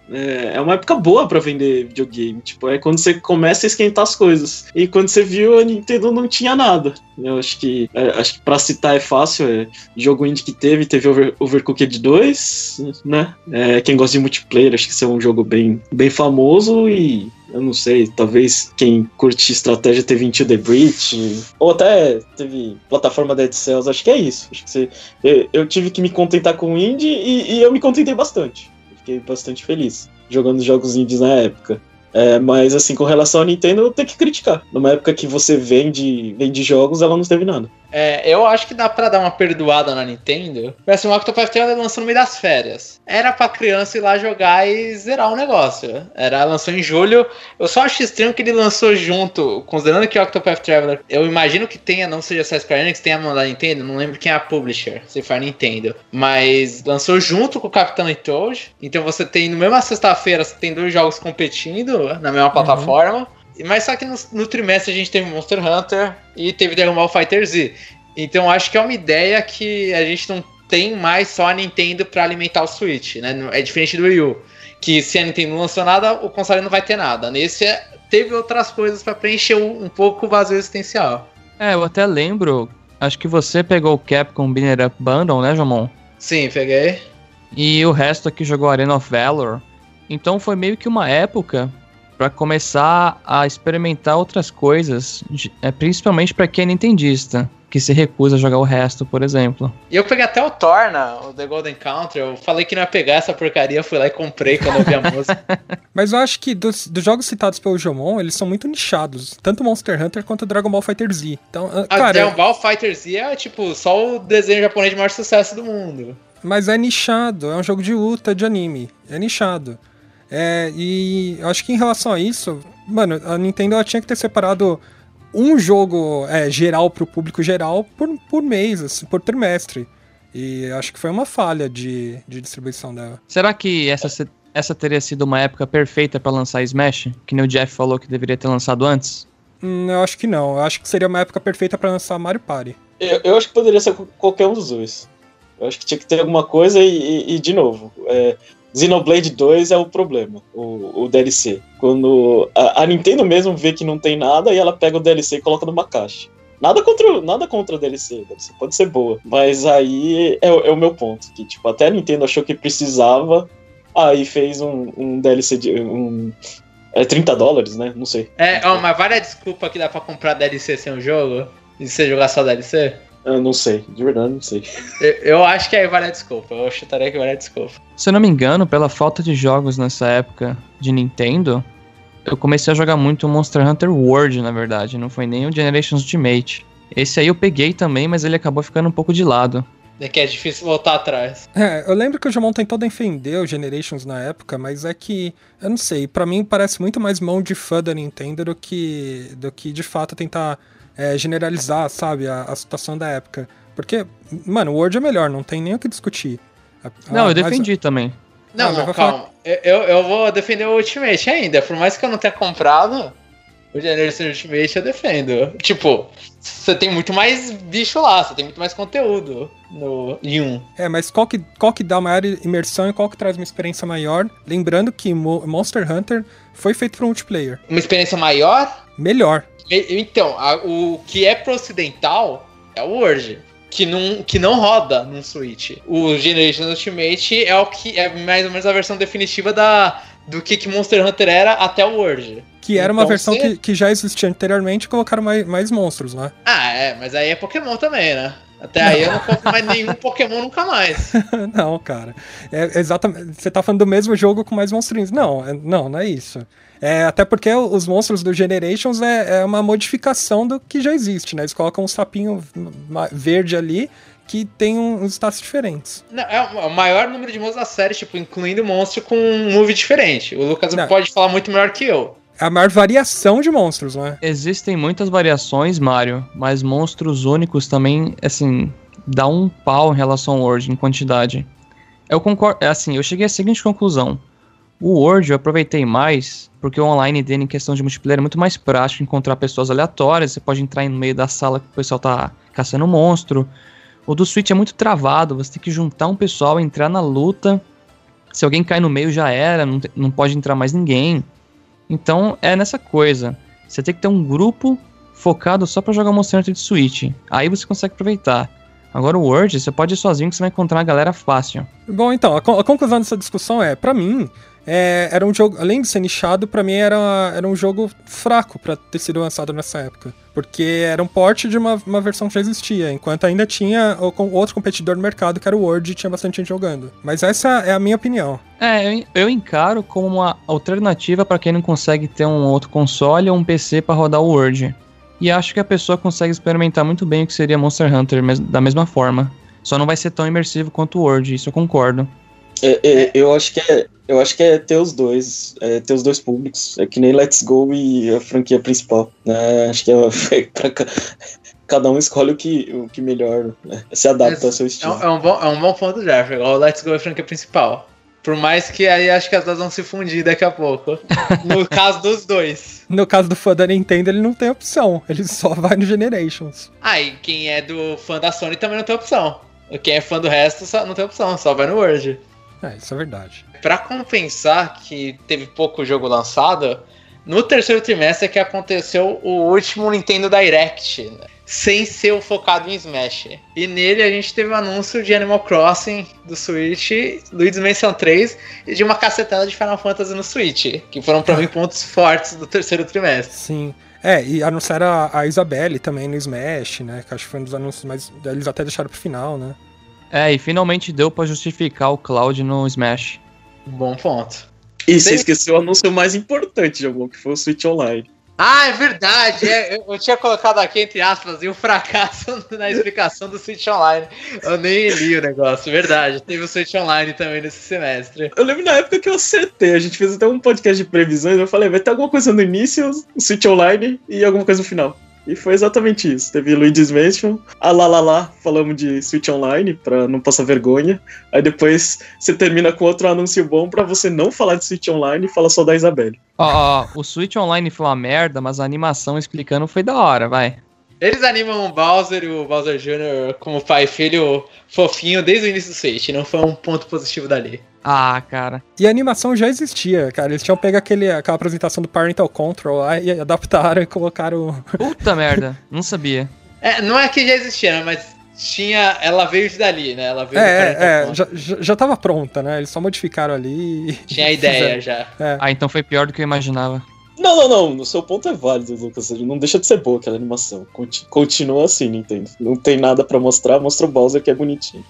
É, é uma época boa pra vender videogame. Tipo, é quando você começa a esquentar as coisas. E quando você viu, a Nintendo não tinha nada. Eu acho que, é, acho que pra citar é fácil. É, jogo indie que teve, teve Over, Overcooked dois, né? É, quem gosta de multiplayer, acho que esse é um jogo bem, bem famoso. E eu não sei, talvez quem curte estratégia teve Into the Breach. Ou até teve plataforma Dead Cells. Acho que é isso. Acho que você, eu, eu tive que me contentar com o indie e, e eu me contentei bastante. Fiquei bastante feliz jogando jogos indies na época. É, mas assim, com relação à Nintendo, eu tenho que criticar. Numa época que você vende, vende jogos, ela não teve nada. É, eu acho que dá pra dar uma perdoada na Nintendo. Parece um Octopath Traveler lançou no meio das férias. Era pra criança ir lá jogar e zerar o negócio. Era, lançou em julho. Eu só acho estranho que ele lançou junto, considerando que o Octopath Traveler, eu imagino que tenha, não seja só a Square Enix, tenha a mão da Nintendo, não lembro quem é a publisher, se for a Nintendo. Mas lançou junto com o Capitão e Toad. Então você tem, no mesma sexta-feira, você tem dois jogos competindo na mesma plataforma. Uhum. Mas só que no, no trimestre a gente teve Monster Hunter e teve Dragon Ball FighterZ. Então acho que é uma ideia que a gente não tem mais só a Nintendo pra alimentar o Switch, né? É diferente do Wii U, que se a Nintendo não lançou nada, o console não vai ter nada. Nesse teve outras coisas pra preencher um, um pouco o vazio existencial. É, eu até lembro, acho que você pegou o Capcom Binner Up Bundle, né, Jomon? Sim, peguei. E o resto aqui jogou Arena of Valor. Então foi meio que uma época para começar a experimentar outras coisas, principalmente para quem é nintendista, que se recusa a jogar o resto, por exemplo. E eu peguei até o Torna, o The Golden Counter, eu falei que não ia pegar essa porcaria, fui lá e comprei quando eu vi a música. Mas eu acho que dos, dos jogos citados pelo Jomon, eles são muito nichados, tanto Monster Hunter quanto Dragon Ball FighterZ. Então, a cara, Dragon Ball FighterZ é tipo só o desenho japonês de maior sucesso do mundo. Mas é nichado, é um jogo de luta, de anime, é nichado. É, e acho que em relação a isso, mano, a Nintendo ela tinha que ter separado um jogo é, geral pro público geral por, por mês, assim, por trimestre. E acho que foi uma falha de, de distribuição dela. Será que essa, essa teria sido uma época perfeita pra lançar Smash? Que nem o Jeff falou que deveria ter lançado antes? Hum, eu acho que não. Eu acho que seria uma época perfeita pra lançar Mario Party. Eu, eu acho que poderia ser qualquer um dos dois. Eu acho que tinha que ter alguma coisa e, e, e de novo, é, Xenoblade dois é o problema, o, o D L C. Quando a, a Nintendo mesmo vê que não tem nada e ela pega o D L C e coloca numa caixa. Nada contra, nada contra a D L C, a D L C pode ser boa, mas aí é, é o meu ponto, que tipo, até a Nintendo achou que precisava, aí fez um, um D L C de um, é trinta dólares, né? Não sei. É, ó, mas vale a desculpa que dá pra comprar D L C sem o jogo? E você jogar só D L C? Eu não sei, de verdade não sei. Eu, eu acho que aí vale a desculpa, eu chutaria que vale a desculpa. Se eu não me engano, pela falta de jogos nessa época de Nintendo, eu comecei a jogar muito Monster Hunter World, na verdade, não foi nem o Generations Ultimate. Esse aí eu peguei também, mas ele acabou ficando um pouco de lado. É que é difícil voltar atrás. É, eu lembro que o Jomon tentou defender o Generations na época, mas é que, eu não sei, pra mim parece muito mais mão de fã da Nintendo do que, do que de fato tentar... É, generalizar, sabe, a, a situação da época. Porque, mano, o World é melhor, não tem nem o que discutir. A, não, a, eu defendi mas... também. Não, ah, não, calma. Falar... Eu, eu vou defender o Ultimate ainda. Por mais que eu não tenha comprado, o Generation Ultimate eu defendo. Tipo, você tem muito mais bicho lá, você tem muito mais conteúdo no em um. É, mas qual que, qual que dá maior imersão e qual que traz uma experiência maior? Lembrando que Mo- Monster Hunter foi feito para um multiplayer. Uma experiência maior? Melhor. Então, a, o que é pro ocidental é o World, que não, que não roda num Switch. O Generation Ultimate é o que é mais ou menos a versão definitiva da, do que, que Monster Hunter era até o World. Que era então, uma versão você... que, que já existia anteriormente e colocaram mais, mais monstros, né? Ah, é, mas aí é Pokémon também, né? Até não. Aí eu não compro mais nenhum Pokémon nunca mais. Não, cara. É exatamente. Você tá falando do mesmo jogo com mais monstrinhos. Não, é, não, não é isso. É, até porque os monstros do Generations é, é uma modificação do que já existe, né? Eles colocam um sapinho verde ali que tem um, uns status diferentes. Não, é o maior número de monstros da série, tipo, incluindo monstro com um move diferente. O Lucas não. Pode falar muito melhor que eu. É a maior variação de monstros, não é? Existem muitas variações, Mario, mas monstros únicos também, assim, dá um pau em relação ao World em quantidade. Eu concordo, assim, eu cheguei à seguinte conclusão. O World eu aproveitei mais porque o online dele em questão de multiplayer é muito mais prático, encontrar pessoas aleatórias, você pode entrar no meio da sala que o pessoal tá caçando monstro. O do Switch é muito travado, você tem que juntar um pessoal, entrar na luta. Se alguém cai no meio já era, não, te, não pode entrar mais ninguém. Então é nessa coisa. Você tem que ter um grupo focado só pra jogar Monster Hunter de Switch. Aí você consegue aproveitar. Agora o World, você pode ir sozinho que você vai encontrar uma galera fácil. Bom, então, a, a conclusão dessa discussão é, pra mim, é, era um jogo, além de ser nichado, pra mim era, era um jogo fraco pra ter sido lançado nessa época. Porque era um port de uma, uma versão que já existia, enquanto ainda tinha o, outro competidor no mercado, que era o World, e tinha bastante gente jogando. Mas essa é a minha opinião. É, eu, eu encaro como uma alternativa pra quem não consegue ter um outro console ou um P C pra rodar o World. E acho que a pessoa consegue experimentar muito bem o que seria Monster Hunter mes- da mesma forma. Só não vai ser tão imersivo quanto o World, isso eu concordo. É, é, eu, acho que é, eu acho que é ter os dois, é ter os dois públicos. É que nem Let's Go e a franquia principal. Né? Acho que é pra cada um escolhe o que, o que melhor, né? Se adapta é, ao seu estilo. É um, é um, bom, é um bom ponto, Jeff. O Let's Go é a franquia principal. Por mais que aí acho que as duas vão se fundir daqui a pouco. No caso dos dois. No caso do fã da Nintendo, ele não tem opção. Ele só vai no Generations. Ah, e quem é do fã da Sony também não tem opção. Quem é fã do resto só não tem opção, só vai no World. É, isso é verdade. Pra compensar que teve pouco jogo lançado, no terceiro trimestre é que aconteceu o último Nintendo Direct, né? Sem ser o focado em Smash. E nele a gente teve o anúncio de Animal Crossing do Switch, Luigi's Mansion três e de uma cacetada de Final Fantasy no Switch, que foram pra mim pontos fortes do terceiro trimestre. Sim. É, e anunciaram a, a Isabelle também no Smash, né? Que acho que foi um dos anúncios, mas eles até deixaram pro final, né? É, e finalmente deu pra justificar o Cloud no Smash. Bom ponto. E você esqueceu o anúncio mais importante de algum, que foi o Switch Online. Ah, é verdade! É, eu, eu tinha colocado aqui, entre aspas, e o fracasso na explicação do Switch Online. Eu nem li o negócio, verdade. Teve o Switch Online também nesse semestre. Eu lembro na época que eu acertei. A gente fez até um podcast de previsões. Eu falei, vai ter alguma coisa no início, o Switch Online e alguma coisa no final. E foi exatamente isso. Teve Luigi's Mansion, a lá lá lá, falamos de Switch Online, pra não passar vergonha. Aí depois você termina com outro anúncio bom pra você não falar de Switch Online e fala só da Isabelle. Ó, ó, o Switch Online foi uma merda, mas a animação explicando foi da hora, vai. Eles animam o Bowser e o Bowser Júnior como pai e filho fofinho desde o início do Switch. Não foi um ponto positivo dali. Ah, cara. E a animação já existia, cara. Eles tinham pego aquele, aquela apresentação do Parental Control lá e adaptaram e colocaram... Puta merda, não sabia. É, não é que já existia, né? Mas tinha... Ela veio dali, né? Ela veio é, do é, já, já, já tava pronta, né? Eles só modificaram ali e... Tinha a ideia já. É. Ah, então foi pior do que eu imaginava. Não, não, não. O seu ponto é válido, Lucas. Não deixa de ser boa aquela animação. Continua assim, Nintendo. Não tem nada pra mostrar, mostra o Bowser que é bonitinho.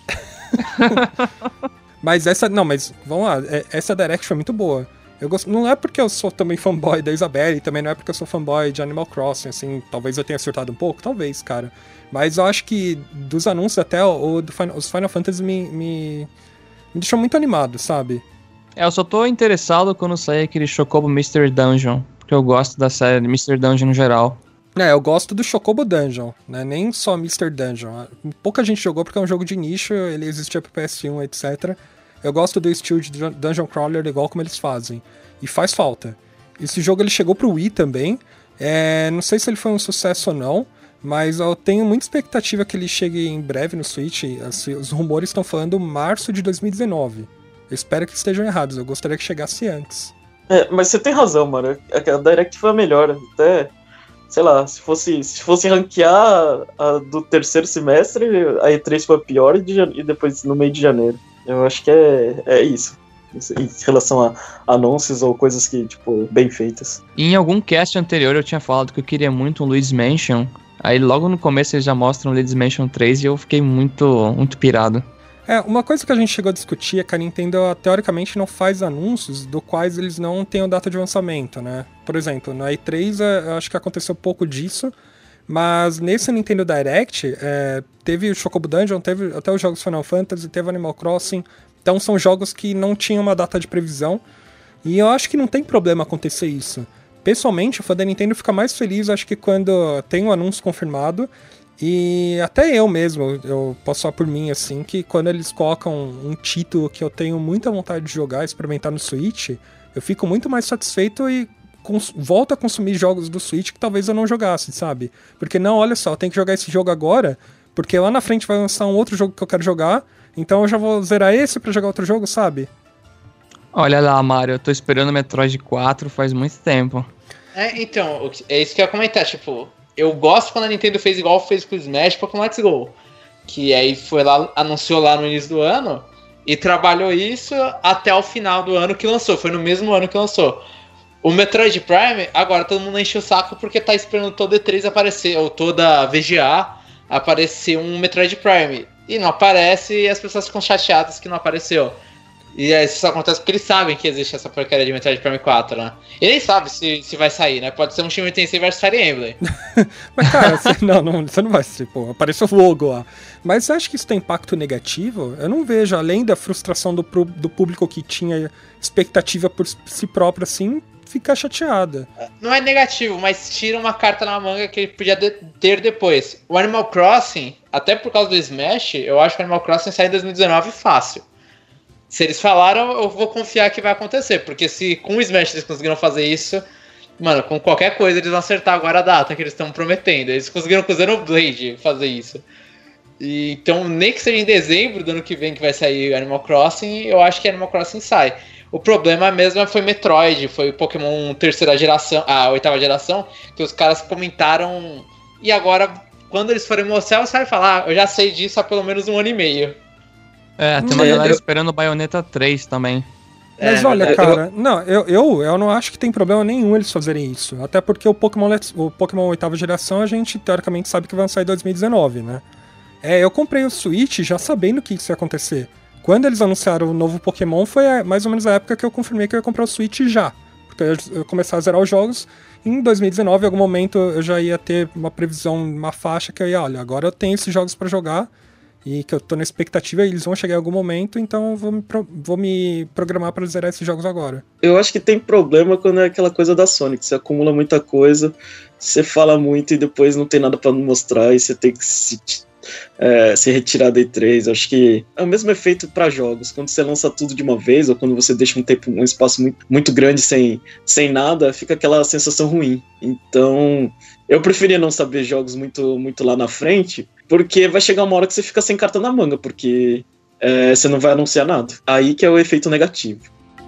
Mas essa... Não, mas vamos lá. Essa Direct foi muito boa. Eu gosto, não é porque eu sou também fanboy da Isabelle, também não é porque eu sou fanboy de Animal Crossing, assim, talvez eu tenha acertado um pouco, talvez, cara. Mas eu acho que dos anúncios até o, do Final, os Final Fantasy me, me, me deixou muito animado, sabe? É, eu só tô interessado quando sair aquele Chocobo Mystery Dungeon, porque eu gosto da série Mystery Dungeon no geral. É, eu gosto do Chocobo Dungeon, né? Nem só Mister Dungeon. Pouca gente jogou porque é um jogo de nicho, ele existia pro P S um, etcétera. Eu gosto do estilo de Dungeon Crawler igual como eles fazem. E faz falta. Esse jogo ele chegou pro Wii também. É, não sei se ele foi um sucesso ou não, mas eu tenho muita expectativa que ele chegue em breve no Switch. Assim, os rumores estão falando março de dois mil e dezenove. Eu espero que estejam errados, eu gostaria que chegasse antes. É, mas você tem razão, mano. A Direct foi a melhor. Até, sei lá, se fosse, se fosse ranquear a do terceiro semestre, a E três foi a pior e, de, e depois no meio de janeiro. Eu acho que é, é isso. Em relação a anúncios ou coisas que, tipo, bem feitas. E em algum cast anterior eu tinha falado que eu queria muito um Luigi's Mansion. Aí logo no começo eles já mostram o Luigi's Mansion três e eu fiquei muito, muito pirado. É, uma coisa que a gente chegou a discutir é que a Nintendo, teoricamente, não faz anúncios do quais eles não tenham data de lançamento, né? Por exemplo, na E três, eu acho que aconteceu um pouco disso, mas nesse Nintendo Direct, é, teve o Chocobo Dungeon, teve até os jogos Final Fantasy, teve Animal Crossing, então são jogos que não tinham uma data de previsão, e eu acho que não tem problema acontecer isso. Pessoalmente, o fã da Nintendo fica mais feliz, acho que quando tem um anúncio confirmado. E até eu mesmo, eu posso falar por mim, assim, que quando eles colocam um título que eu tenho muita vontade de jogar, experimentar no Switch, eu fico muito mais satisfeito e cons- volto a consumir jogos do Switch que talvez eu não jogasse, sabe? Porque não, olha só, eu tenho que jogar esse jogo agora, porque lá na frente vai lançar um outro jogo que eu quero jogar, então eu já vou zerar esse pra jogar outro jogo, sabe? Olha lá, Mario, eu tô esperando o Metroid quatro faz muito tempo. É, então, é isso que eu ia comentar, tipo, eu gosto quando a Nintendo fez igual fez com o Smash e Pokémon Let's Go. Que aí foi lá, anunciou lá no início do ano e trabalhou isso até o final do ano que lançou, foi no mesmo ano que lançou. O Metroid Prime, agora todo mundo enche o saco porque tá esperando toda E três aparecer, ou toda V G A aparecer um Metroid Prime. E não aparece e as pessoas ficam chateadas que não apareceu. E isso acontece porque eles sabem que existe essa porcaria de Metroid Prime quatro, né? E nem sabe se, se vai sair, né? Pode ser um Shin Megami Tensei versus Fire Emblem. Mas, cara, você, não, não, você não vai ser, pô, apareceu o logo lá. Mas você acha que isso tem impacto negativo? Eu não vejo, além da frustração do, do público que tinha expectativa por si próprio, assim, ficar chateada. Não é negativo, mas tira uma carta na manga que ele podia de- ter depois. O Animal Crossing, até por causa do Smash, eu acho que o Animal Crossing sai em dois mil e dezenove fácil. Se eles falaram, eu vou confiar que vai acontecer. Porque se com o Smash eles conseguiram fazer isso, mano, com qualquer coisa eles vão acertar agora a data que eles estão prometendo. Eles conseguiram com o Xenoblade fazer isso. E, então, nem que seja em dezembro do ano que vem que vai sair Animal Crossing, eu acho que Animal Crossing sai. O problema mesmo foi Metroid, foi o Pokémon terceira geração, a oitava geração, que os caras comentaram. E agora, quando eles forem mostrar, você vai falar, ah, eu já sei disso há pelo menos um ano e meio. É, tem uma É, galera eu- esperando o Bayonetta três também. Mas É, olha, mas- cara, não, eu, eu, eu não acho que tem problema nenhum eles fazerem isso. Até porque o Pokémon, Let's, o Pokémon oitava geração a gente teoricamente sabe que vai sair em dois mil e dezenove, né? É, eu comprei o Switch já sabendo que isso ia acontecer. Quando eles anunciaram o novo Pokémon foi a- mais ou menos a época que eu confirmei que eu ia comprar o Switch já. Porque eu ia começar a zerar os jogos. E em dois mil e dezenove, em algum momento, eu já ia ter uma previsão, uma faixa que eu ia, olha, agora eu tenho esses jogos pra jogar. E que eu tô na expectativa, eles vão chegar em algum momento, então eu vou me, pro- vou me programar pra zerar esses jogos agora. Eu acho que tem problema quando é aquela coisa da Sony, que você acumula muita coisa, você fala muito e depois não tem nada pra mostrar e você tem que se, é, se retirar da E três. Acho que é o mesmo efeito pra jogos. Quando você lança tudo de uma vez ou quando você deixa um tempo, um espaço muito, muito grande sem, sem nada, fica aquela sensação ruim. Então, eu preferia não saber jogos muito, muito lá na frente, porque vai chegar uma hora que você fica sem carta na manga, porque é, você não vai anunciar nada. Aí que é o efeito negativo.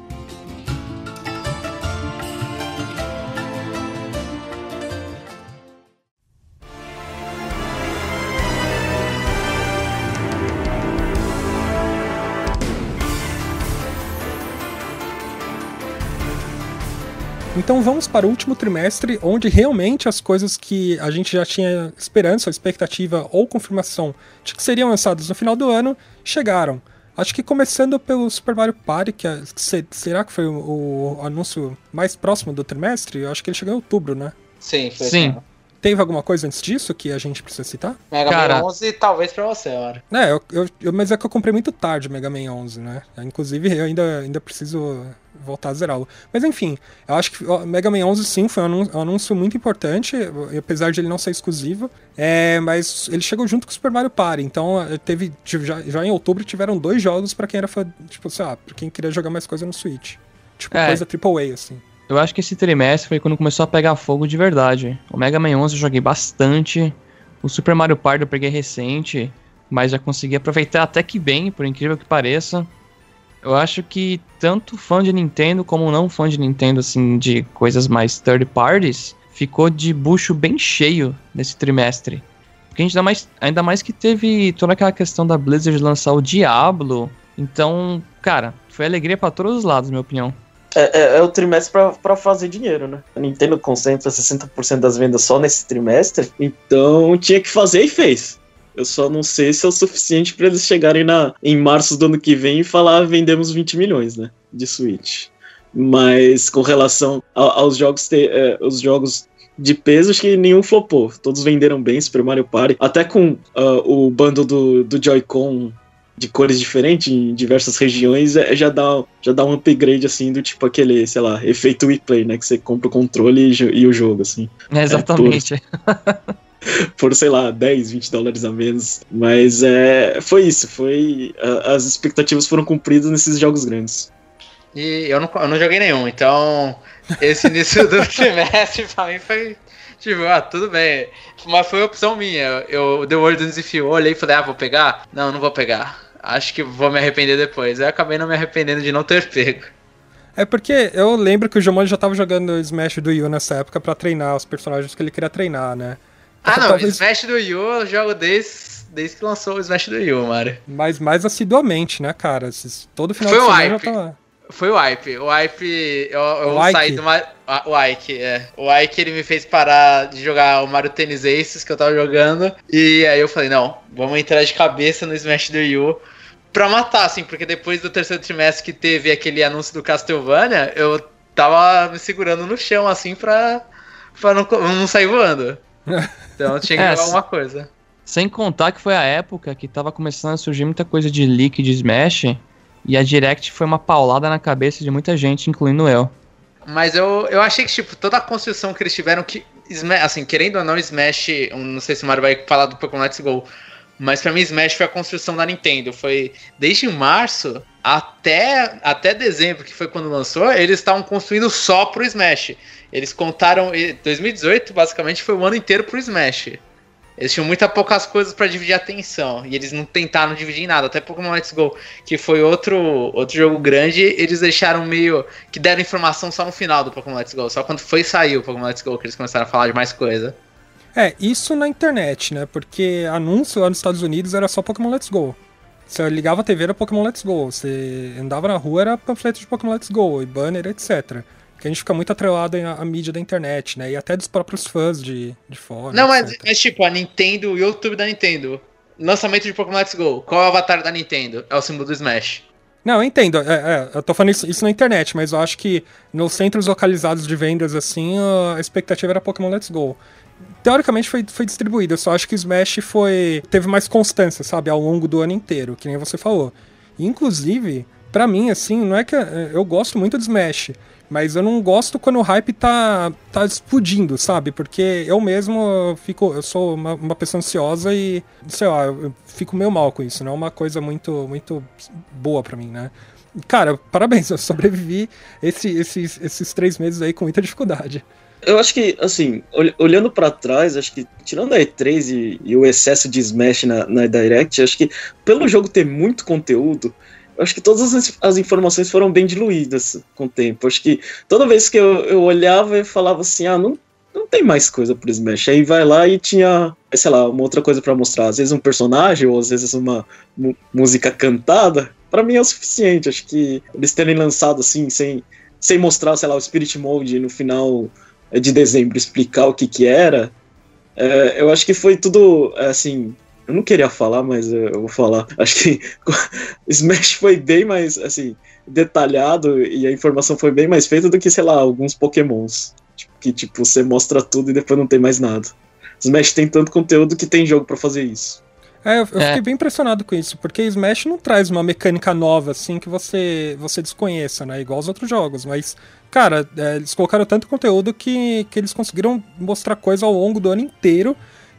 Então vamos para o último trimestre, onde realmente as coisas que a gente já tinha esperança, expectativa ou confirmação de que seriam lançadas no final do ano, chegaram. Acho que começando pelo Super Mario Party, que, é, que se, será que foi o, o anúncio mais próximo do trimestre? Eu acho que ele chegou em outubro, né? Sim, foi Sim. assim. Teve alguma coisa antes disso que a gente precisa citar? Mega Cara- Man onze, talvez pra você, Mario. É, eu, eu, eu- mas é que eu comprei muito tarde o Mega Man onze, né? Inclusive eu ainda, ainda preciso voltar a zerá-lo. Mas enfim, eu acho que o Mega Man onze sim foi um anúncio, um anúncio muito importante, apesar de ele não ser exclusivo. É, mas ele chegou junto com o Super Mario Party, então teve, já, já em outubro tiveram dois jogos pra quem era fã, tipo, sei lá, pra quem queria jogar mais coisa no Switch. Tipo, É. coisa triple A, assim. Eu acho que esse trimestre foi quando começou a pegar fogo de verdade. O Mega Man onze eu joguei bastante. O Super Mario Party eu peguei recente, mas já consegui aproveitar até que bem, por incrível que pareça. Eu acho que tanto fã de Nintendo como não fã de Nintendo, assim, de coisas mais third parties, ficou de bucho bem cheio nesse trimestre. Porque a gente ainda mais, ainda mais que teve toda aquela questão da Blizzard lançar o Diablo. Então, cara, foi alegria pra todos os lados, na minha opinião. É, é, é o trimestre pra, pra fazer dinheiro, né? A Nintendo concentra sessenta por cento das vendas só nesse trimestre, então tinha que fazer e fez. Eu só não sei se é o suficiente pra eles chegarem na, em março do ano que vem e falar ah, vendemos vinte milhões, né? De Switch. Mas com relação a, aos jogos, ter, é, os jogos de peso, acho que nenhum flopou. Todos venderam bem, Super Mario Party. Até com uh, o bundle do, do Joy-Con de cores diferentes em diversas regiões, é, já, dá, já dá um upgrade, assim, do tipo aquele, sei lá, efeito WePlay, né? Que você compra o controle e, e o jogo, assim. É, exatamente. Por, sei lá, dez, vinte dólares a menos. Mas é, foi isso, foi... A, as expectativas foram cumpridas nesses jogos grandes. E eu não, eu não joguei nenhum, então esse início do trimestre pra mim foi tipo, ah, tudo bem. Mas foi opção minha. Eu, The World Ends With You, eu olhei e falei, ah, vou pegar? Não, não vou pegar. Acho que vou me arrepender depois. Eu acabei não me arrependendo de não ter pego. É porque eu lembro que o Jomon já tava jogando Smash do Yu nessa época pra treinar os personagens que ele queria treinar, né? Ah, Então, não, talvez... Smash do Yu eu jogo desde, desde que lançou o Smash do Yu, Mario. Mas mais assiduamente, né, cara? Esses- Todo final Foi de o semana eu hype. tava... Foi o Ike. O Ike, eu, eu O Ike? saí do Mario... O Ike, é. O Ike, ele me fez parar de jogar o Mario Tennis Aces que eu tava jogando. E aí eu falei, não, vamos entrar de cabeça no Smash do Yu pra matar, assim, porque depois do terceiro trimestre que teve aquele anúncio do Castlevania, eu tava me segurando no chão, assim, pra, pra não, não sair voando. Então eu tinha que É, jogar se- alguma coisa. Sem contar que foi a época que tava começando a surgir muita coisa de leak de Smash, e a Direct foi uma paulada na cabeça de muita gente, incluindo eu. Mas eu, eu achei que, tipo, toda a construção que eles tiveram, que Smash, assim, querendo ou não, Smash, eu não sei se o Mario vai falar do Pokémon Let's Go, mas pra mim Smash foi a construção da Nintendo. Foi desde março até, até dezembro, que foi quando lançou, eles estavam construindo só pro Smash. Eles contaram, e dois mil e dezoito basicamente foi o ano inteiro pro Smash. Eles tinham muitas poucas coisas pra dividir a atenção, e eles não tentaram dividir em nada. Até Pokémon Let's Go, que foi outro, outro jogo grande, eles deixaram meio que deram informação só no final do Pokémon Let's Go. Só quando foi sair o Pokémon Let's Go que eles começaram a falar de mais coisa. É, isso na internet, né? Porque anúncio lá nos Estados Unidos era só Pokémon Let's Go. Você ligava a T V, era Pokémon Let's Go. Você andava na rua, era panfleto de Pokémon Let's Go, e banner, etcétera. Porque a gente fica muito atrelado à mídia da internet, né? E até dos próprios fãs de, de fora. Não, mas, etcétera. mas tipo, a Nintendo, o YouTube da Nintendo, lançamento de Pokémon Let's Go, qual é o avatar da Nintendo? É o símbolo do Smash. Não, eu entendo. É, é, eu tô falando isso, isso na internet, mas eu acho que nos centros localizados de vendas, assim, a expectativa era Pokémon Let's Go. Teoricamente foi, foi distribuído, eu só acho que o Smash foi, teve mais constância, sabe, ao longo do ano inteiro, que nem você falou. Inclusive, pra mim, assim, não é que eu gosto muito do Smash, mas eu não gosto quando o hype tá, tá explodindo, sabe? Porque eu mesmo fico, eu sou uma, uma pessoa ansiosa e, sei lá, eu fico meio mal com isso, não é uma coisa muito, muito boa pra mim, né? Cara, parabéns, eu sobrevivi esse, esses, esses três meses aí com muita dificuldade. Eu acho que, assim, ol- olhando pra trás, acho que, tirando a E três e, e o excesso de Smash na, na Direct, acho que, pelo jogo ter muito conteúdo, eu acho que todas as, as informações foram bem diluídas com o tempo. Acho que toda vez que eu, eu olhava e falava assim, ah, não, não tem mais coisa pro Smash. Aí vai lá e tinha, sei lá, uma outra coisa pra mostrar. Às vezes um personagem, ou às vezes uma mu- música cantada. Pra mim é o suficiente. Acho que eles terem lançado assim, sem, sem mostrar, sei lá, o Spirit Mode no final de dezembro, explicar o que que era, é, eu acho que foi tudo, assim, eu não queria falar, mas eu vou falar, acho que Smash foi bem mais, assim, detalhado e a informação foi bem mais feita do que, sei lá, alguns Pokémons, que, tipo, você mostra tudo e depois não tem mais nada. Smash tem tanto conteúdo que tem jogo pra fazer isso. É, eu, eu É. fiquei bem impressionado com isso, porque Smash não traz uma mecânica nova, assim, que você, você desconheça, né? Igual os outros jogos, mas, cara, é, eles colocaram tanto conteúdo que, que eles conseguiram mostrar coisa ao longo do ano inteiro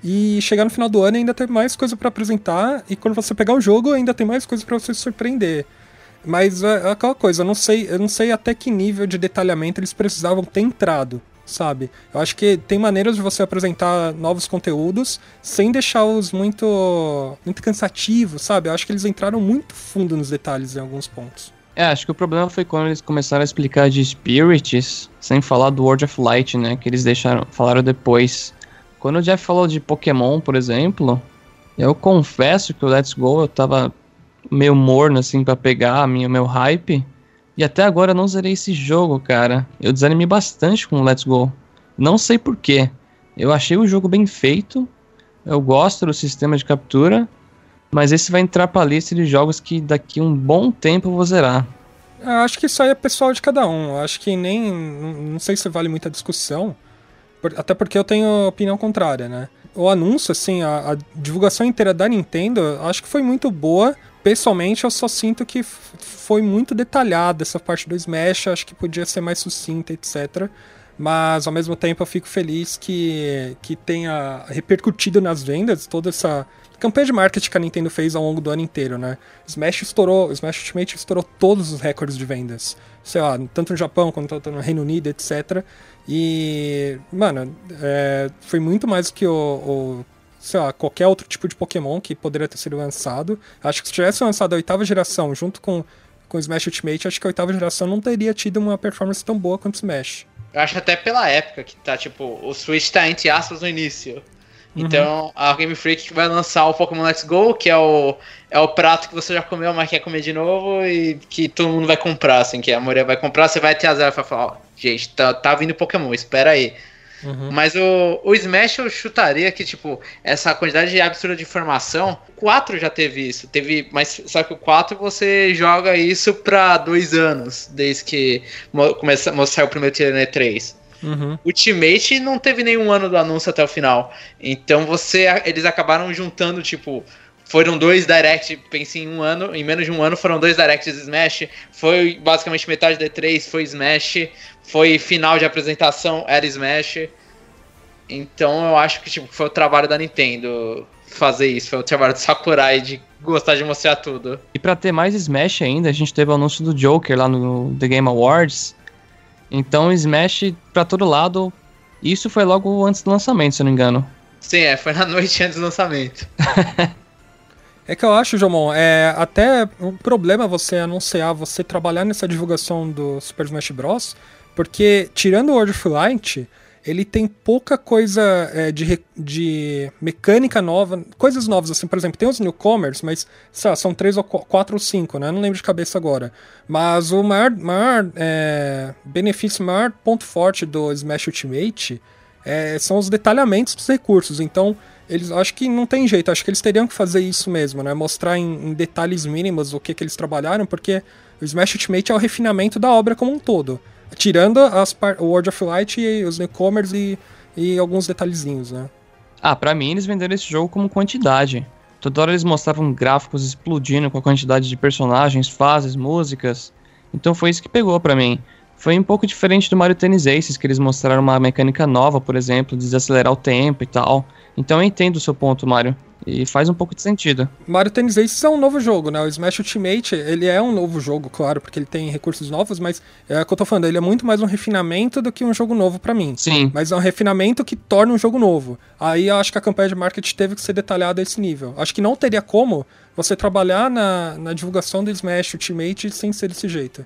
e chegar no final do ano e ainda ter mais coisa pra apresentar, e quando você pegar o jogo ainda tem mais coisa pra você se surpreender. Mas é, é aquela coisa, eu não sei, eu não sei até que nível de detalhamento eles precisavam ter entrado, sabe? Eu acho que tem maneiras de você apresentar novos conteúdos sem deixá-los muito, muito cansativos, sabe? Eu acho que eles entraram muito fundo nos detalhes em alguns pontos. É, acho que o problema foi quando eles começaram a explicar de Spirits, sem falar do World of Light, né, que eles deixaram, falaram depois. Quando o Jeff falou de Pokémon, por exemplo, eu confesso que o Let's Go eu tava meio morno, assim, pra pegar o meu hype, e até agora eu não zerei esse jogo, cara. Eu desanimei bastante com o Let's Go. Não sei porquê. Eu achei o jogo bem feito, eu gosto do sistema de captura, mas esse vai entrar pra lista de jogos que daqui a um bom tempo eu vou zerar. Eu acho que isso aí é pessoal de cada um. Eu acho que nem... Não sei se vale muita discussão, por- até porque eu tenho opinião contrária, né? O anúncio, assim, a, a divulgação inteira da Nintendo, eu acho que foi muito boa. Pessoalmente, eu só sinto que f- foi muito detalhada essa parte do Smash, acho que podia ser mais sucinta, etcétera. Mas, ao mesmo tempo, eu fico feliz que, que tenha repercutido nas vendas toda essa campanha de marketing que a Nintendo fez ao longo do ano inteiro, né? Smash estourou, Smash Ultimate estourou todos os recordes de vendas. Sei lá, tanto no Japão quanto no Reino Unido, etcétera. E, mano, é, foi muito mais do que o, o, sei lá, qualquer outro tipo de Pokémon que poderia ter sido lançado. Acho que se tivesse lançado a oitava geração junto com, com o Smash Ultimate, acho que a oitava geração não teria tido uma performance tão boa quanto o Smash. Eu acho até pela época que tá, tipo, o Switch tá entre aspas no início. Então uhum. a Game Freak vai lançar o Pokémon Let's Go, que é o, é o prato que você já comeu, mas quer comer de novo e que todo mundo vai comprar, assim, que a maioria vai comprar, você vai ter a zero e vai falar, ó, gente, tá, tá vindo Pokémon, espera aí. Uhum. Mas o, o Smash eu chutaria que, tipo, essa quantidade absurda de informação, o quatro já teve isso, teve, mas só que o quatro você joga isso pra dois anos, desde que começa a mostrar o primeiro trailer na E três. Uhum. Ultimate não teve nenhum ano do anúncio até o final. Então você, eles acabaram juntando, tipo, foram dois Direct, pensei em um ano, em menos de um ano foram dois Directs de Smash. Foi basicamente metade da E três, foi Smash. Foi final de apresentação, era Smash. Então eu acho que tipo, foi o trabalho da Nintendo fazer isso. Foi o trabalho do Sakurai de gostar de mostrar tudo. E pra ter mais Smash ainda, a gente teve o anúncio do Joker lá no The Game Awards. Então Smash pra todo lado. Isso foi logo antes do lançamento, se eu não me engano. Sim, é, foi na noite antes do lançamento. É que eu acho, Jomon, é até um problema você anunciar, você trabalhar nessa divulgação do Super Smash Bros. Porque, tirando o World of Light, ele tem pouca coisa é, de, de mecânica nova, coisas novas, assim, por exemplo, tem os newcomers, mas sei lá, são três ou quatro ou cinco, né? Não lembro de cabeça agora. Mas o maior, maior é, benefício, o maior ponto forte do Smash Ultimate é, são os detalhamentos dos recursos. Então, eles acho que não tem jeito, acho que eles teriam que fazer isso mesmo, né? Mostrar em, em detalhes mínimos o que, que eles trabalharam, porque o Smash Ultimate é o refinamento da obra como um todo. Tirando as o World of Light e os newcomers e, e alguns detalhezinhos, né? Ah, pra mim eles venderam esse jogo como quantidade. Toda hora eles mostravam gráficos explodindo com a quantidade de personagens, fases, músicas. Então foi isso que pegou pra mim. Foi um pouco diferente do Mario Tennis Aces, que eles mostraram uma mecânica nova, por exemplo, de desacelerar o tempo e tal. Então eu entendo o seu ponto, Mario. E faz um pouco de sentido. Mario Tennis Aces é um novo jogo, né? O Smash Ultimate, ele é um novo jogo, claro, porque ele tem recursos novos, mas é o que eu tô falando, ele é muito mais um refinamento do que um jogo novo pra mim. Sim. Mas é um refinamento que torna um jogo novo. Aí eu acho que a campanha de marketing teve que ser detalhada a esse nível. Acho que não teria como você trabalhar na, na divulgação do Smash Ultimate sem ser desse jeito.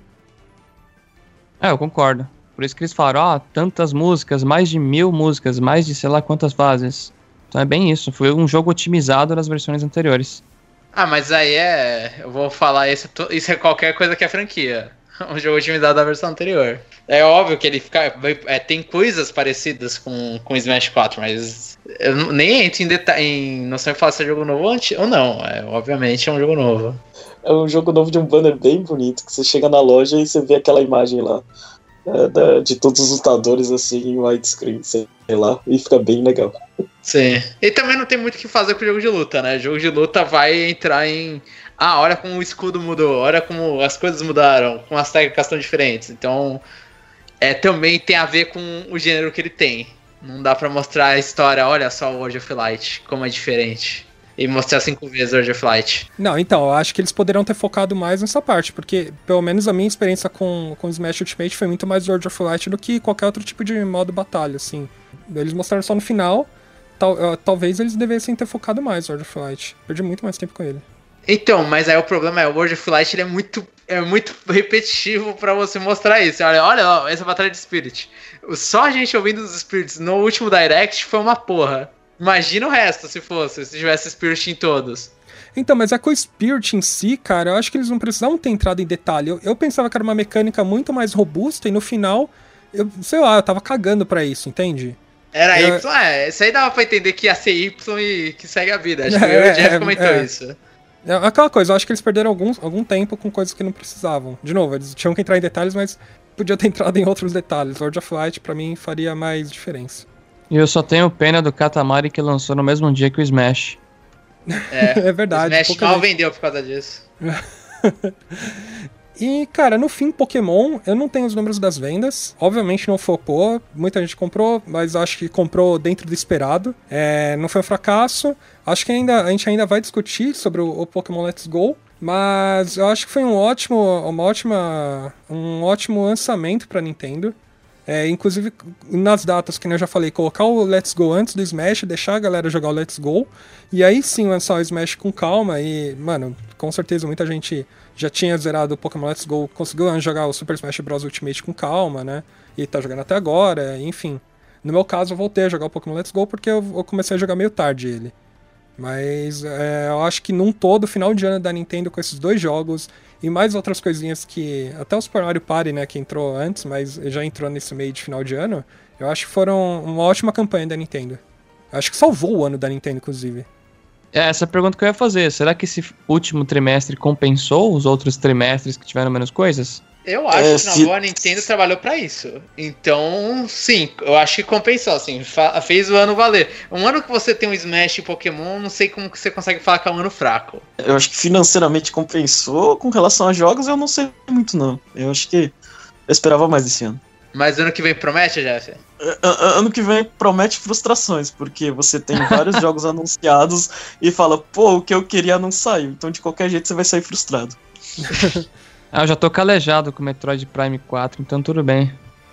É, eu concordo. Por isso que eles falaram, ó, tantas músicas, mais de mil músicas, mais de sei lá quantas fases. Então é bem isso, foi um jogo otimizado das versões anteriores. Ah, mas aí é... Eu vou falar isso, isso é qualquer coisa que é franquia. Um jogo otimizado da versão anterior. É óbvio que ele fica... É, tem coisas parecidas com o Smash quatro, mas... Eu nem entro em detalhe... Não sei falar se é jogo novo ou não. É, obviamente é um jogo novo. É um jogo novo de um banner bem bonito, que você chega na loja e você vê aquela imagem lá. É, da, de todos os lutadores assim em widescreen, sei lá, e fica bem legal. Sim. E também não tem muito o que fazer com o jogo de luta, né? O jogo de luta vai entrar em... Ah, olha como o escudo mudou, olha como as coisas mudaram, como as técnicas estão diferentes. Então, é, também tem a ver com o gênero que ele tem. Não dá pra mostrar a história, olha só o World of Light, como é diferente. E mostrar cinco vezes o World of Light. Não, então, eu acho que eles poderiam ter focado mais nessa parte, porque, pelo menos a minha experiência com, com Smash Ultimate foi muito mais World of Light do que qualquer outro tipo de modo batalha, assim. Eles mostraram só no final, tal, uh, talvez eles devessem ter focado mais no World of Light. Perdi muito mais tempo com ele. Então, mas aí o problema é, o World of Light ele é muito, é muito repetitivo pra você mostrar isso. Olha, olha essa batalha de Spirit. Só a gente ouvindo os Spirits no último Direct foi uma porra. Imagina o resto, se fosse, se tivesse Spirit em todos. Então, mas é com o Spirit em si, cara, eu acho que eles não precisavam ter entrado em detalhe. Eu, eu pensava que era uma mecânica muito mais robusta e no final, eu sei lá, eu tava cagando pra isso, entende? Era eu... Y, é, isso aí dava pra entender que ia ser Y e que segue a vida. Acho que é, o Jeff é, comentou é. isso. É aquela coisa, eu acho que eles perderam algum, algum tempo com coisas que não precisavam. De novo, eles tinham que entrar em detalhes, mas podia ter entrado em outros detalhes. World of Light, pra mim, faria mais diferença. E eu só tenho pena do Katamari que lançou no mesmo dia que o Smash. É, é verdade. O Smash mal vendeu por causa disso. E, cara, no fim, Pokémon, eu não tenho os números das vendas. Obviamente não flopou, muita gente comprou, mas acho que comprou dentro do esperado. É, não foi um fracasso. Acho que ainda, a gente ainda vai discutir sobre o, o Pokémon Let's Go. Mas eu acho que foi um ótimo, uma ótima, um ótimo lançamento pra Nintendo. É, inclusive, nas datas que eu já falei, colocar o Let's Go antes do Smash, deixar a galera jogar o Let's Go, e aí sim lançar o Smash com calma, e, mano, com certeza muita gente já tinha zerado o Pokémon Let's Go, conseguiu jogar o Super Smash Bros. Ultimate com calma, né? E tá jogando até agora, enfim. No meu caso, eu voltei a jogar o Pokémon Let's Go porque eu, eu comecei a jogar meio tarde ele. Mas é, eu acho que num todo, final de ano da Nintendo com esses dois jogos e mais outras coisinhas que... Até o Super Mario Party, né, que entrou antes, mas já entrou nesse meio de final de ano, eu acho que foram uma ótima campanha da Nintendo. Eu acho que salvou o ano da Nintendo, inclusive. É, essa pergunta que eu ia fazer. Será que esse último trimestre compensou os outros trimestres que tiveram menos coisas? Eu acho É, que, na se- boa, a Nintendo trabalhou pra isso. Então, sim, eu acho que compensou, assim, fa- fez o ano valer. Um ano que você tem um Smash e Pokémon, não sei como que você consegue falar que é um ano fraco. Eu acho que financeiramente compensou. Com relação a jogos, eu não sei muito, não. Eu acho que eu esperava mais esse ano. Mas ano que vem promete, Jeff? A- a- Ano que vem promete frustrações, porque você tem vários jogos anunciados e fala, pô, o que eu queria não saiu. Então, de qualquer jeito, você vai sair frustrado. Ah, eu já tô calejado com o Metroid Prime quatro, então tudo bem.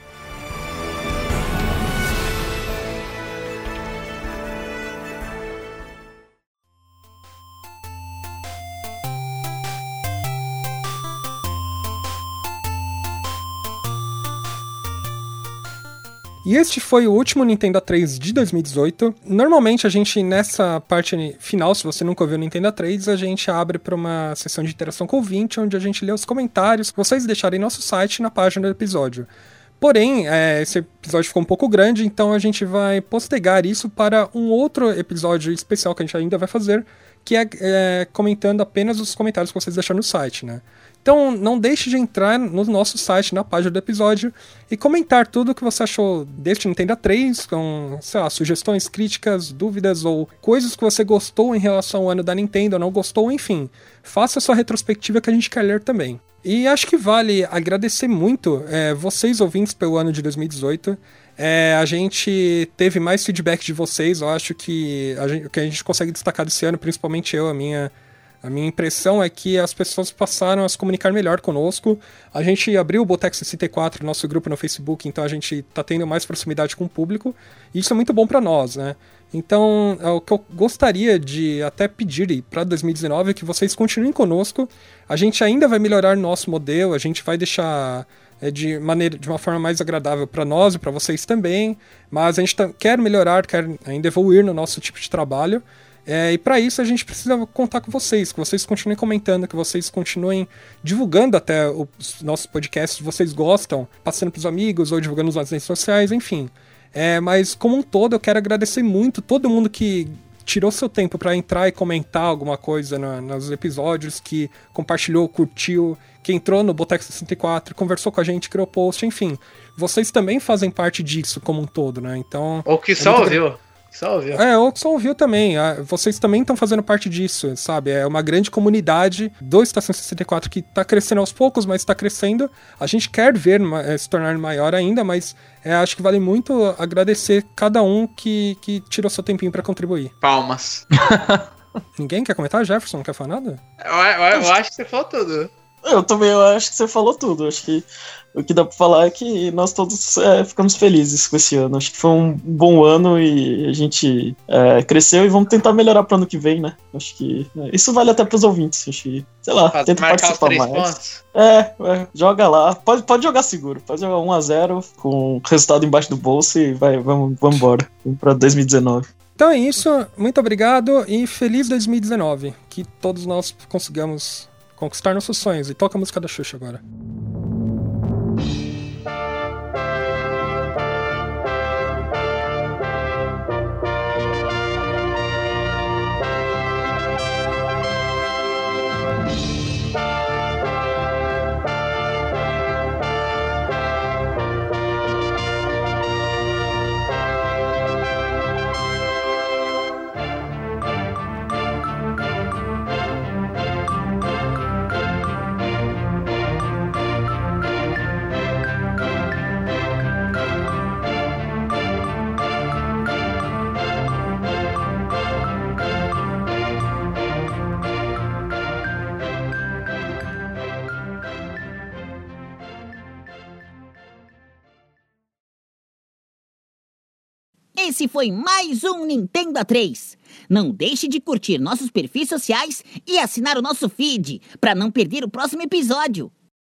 E este foi o último Nintendo A três de dois mil e dezoito. Normalmente a gente, nessa parte final, se você nunca ouviu o Nintendo A três, a gente abre para uma sessão de interação com o ouvinte, onde a gente lê os comentários que vocês deixarem no nosso site na página do episódio. Porém, é, esse episódio ficou um pouco grande, então a gente vai postergar isso para um outro episódio especial que a gente ainda vai fazer, que é, é comentando apenas os comentários que vocês deixaram no site, né? Então, não deixe de entrar no nosso site, na página do episódio, e comentar tudo o que você achou deste Nintendo A três, com, sei lá, sugestões, críticas, dúvidas ou coisas que você gostou em relação ao ano da Nintendo ou não gostou, enfim. Faça a sua retrospectiva que a gente quer ler também. E acho que vale agradecer muito é, vocês ouvintes pelo ano de dois mil e dezoito. É, a gente teve mais feedback de vocês, eu acho que a gente, o que a gente consegue destacar desse ano, principalmente eu, a minha... A minha impressão é que as pessoas passaram a se comunicar melhor conosco. A gente abriu o Boteco sessenta e quatro, nosso grupo no Facebook, então a gente tá tendo mais proximidade com o público. E isso é muito bom para nós, né? Então, é o que eu gostaria de até pedir para dois mil e dezenove é que vocês continuem conosco. A gente ainda vai melhorar nosso modelo, a gente vai deixar é, de, maneira, de uma forma mais agradável para nós e para vocês também. Mas a gente tá, quer melhorar, quer ainda evoluir no nosso tipo de trabalho. É, e para isso a gente precisa contar com vocês, que vocês continuem comentando, que vocês continuem divulgando até os nossos podcasts, se vocês gostam, passando pros amigos ou divulgando nas redes sociais, enfim. É, mas como um todo eu quero agradecer muito todo mundo que tirou seu tempo para entrar e comentar alguma coisa na, nos episódios, que compartilhou, curtiu, que entrou no Boteco sessenta e quatro, conversou com a gente, criou post, enfim. Vocês também fazem parte disso como um todo, né? Então... Ou que só ouviu. Só ouviu. É, ou que só ouviu também. Vocês também estão fazendo parte disso, sabe? É uma grande comunidade do Estação sessenta e quatro que tá crescendo aos poucos, mas tá crescendo. A gente quer ver se tornar maior ainda, mas é, acho que vale muito agradecer cada um que, que tirou seu tempinho pra contribuir. Palmas. Ninguém quer comentar? Jefferson, não quer falar nada? Eu, eu, eu acho que você falou tudo. Eu também eu acho que você falou tudo. Acho que o que dá pra falar é que nós todos é, ficamos felizes com esse ano. Acho que foi um bom ano e a gente é, cresceu e vamos tentar melhorar pro ano que vem, né? Acho que é, isso vale até pros ouvintes. Acho que, sei lá, Faz, tenta participar mais. Pontos. É, é, joga lá. Pode, pode jogar seguro. Pode jogar um a zero com o resultado embaixo do bolso e vai, vamos, vamos embora. Vamos pra dois mil e dezenove. Então é isso. Muito obrigado e feliz dois mil e dezenove. Que todos nós consigamos conquistar nossos sonhos. E toca a música da Xuxa agora. esse foi mais um Nintendo A três. Não deixe de curtir nossos perfis sociais e assinar o nosso feed para não perder o próximo episódio.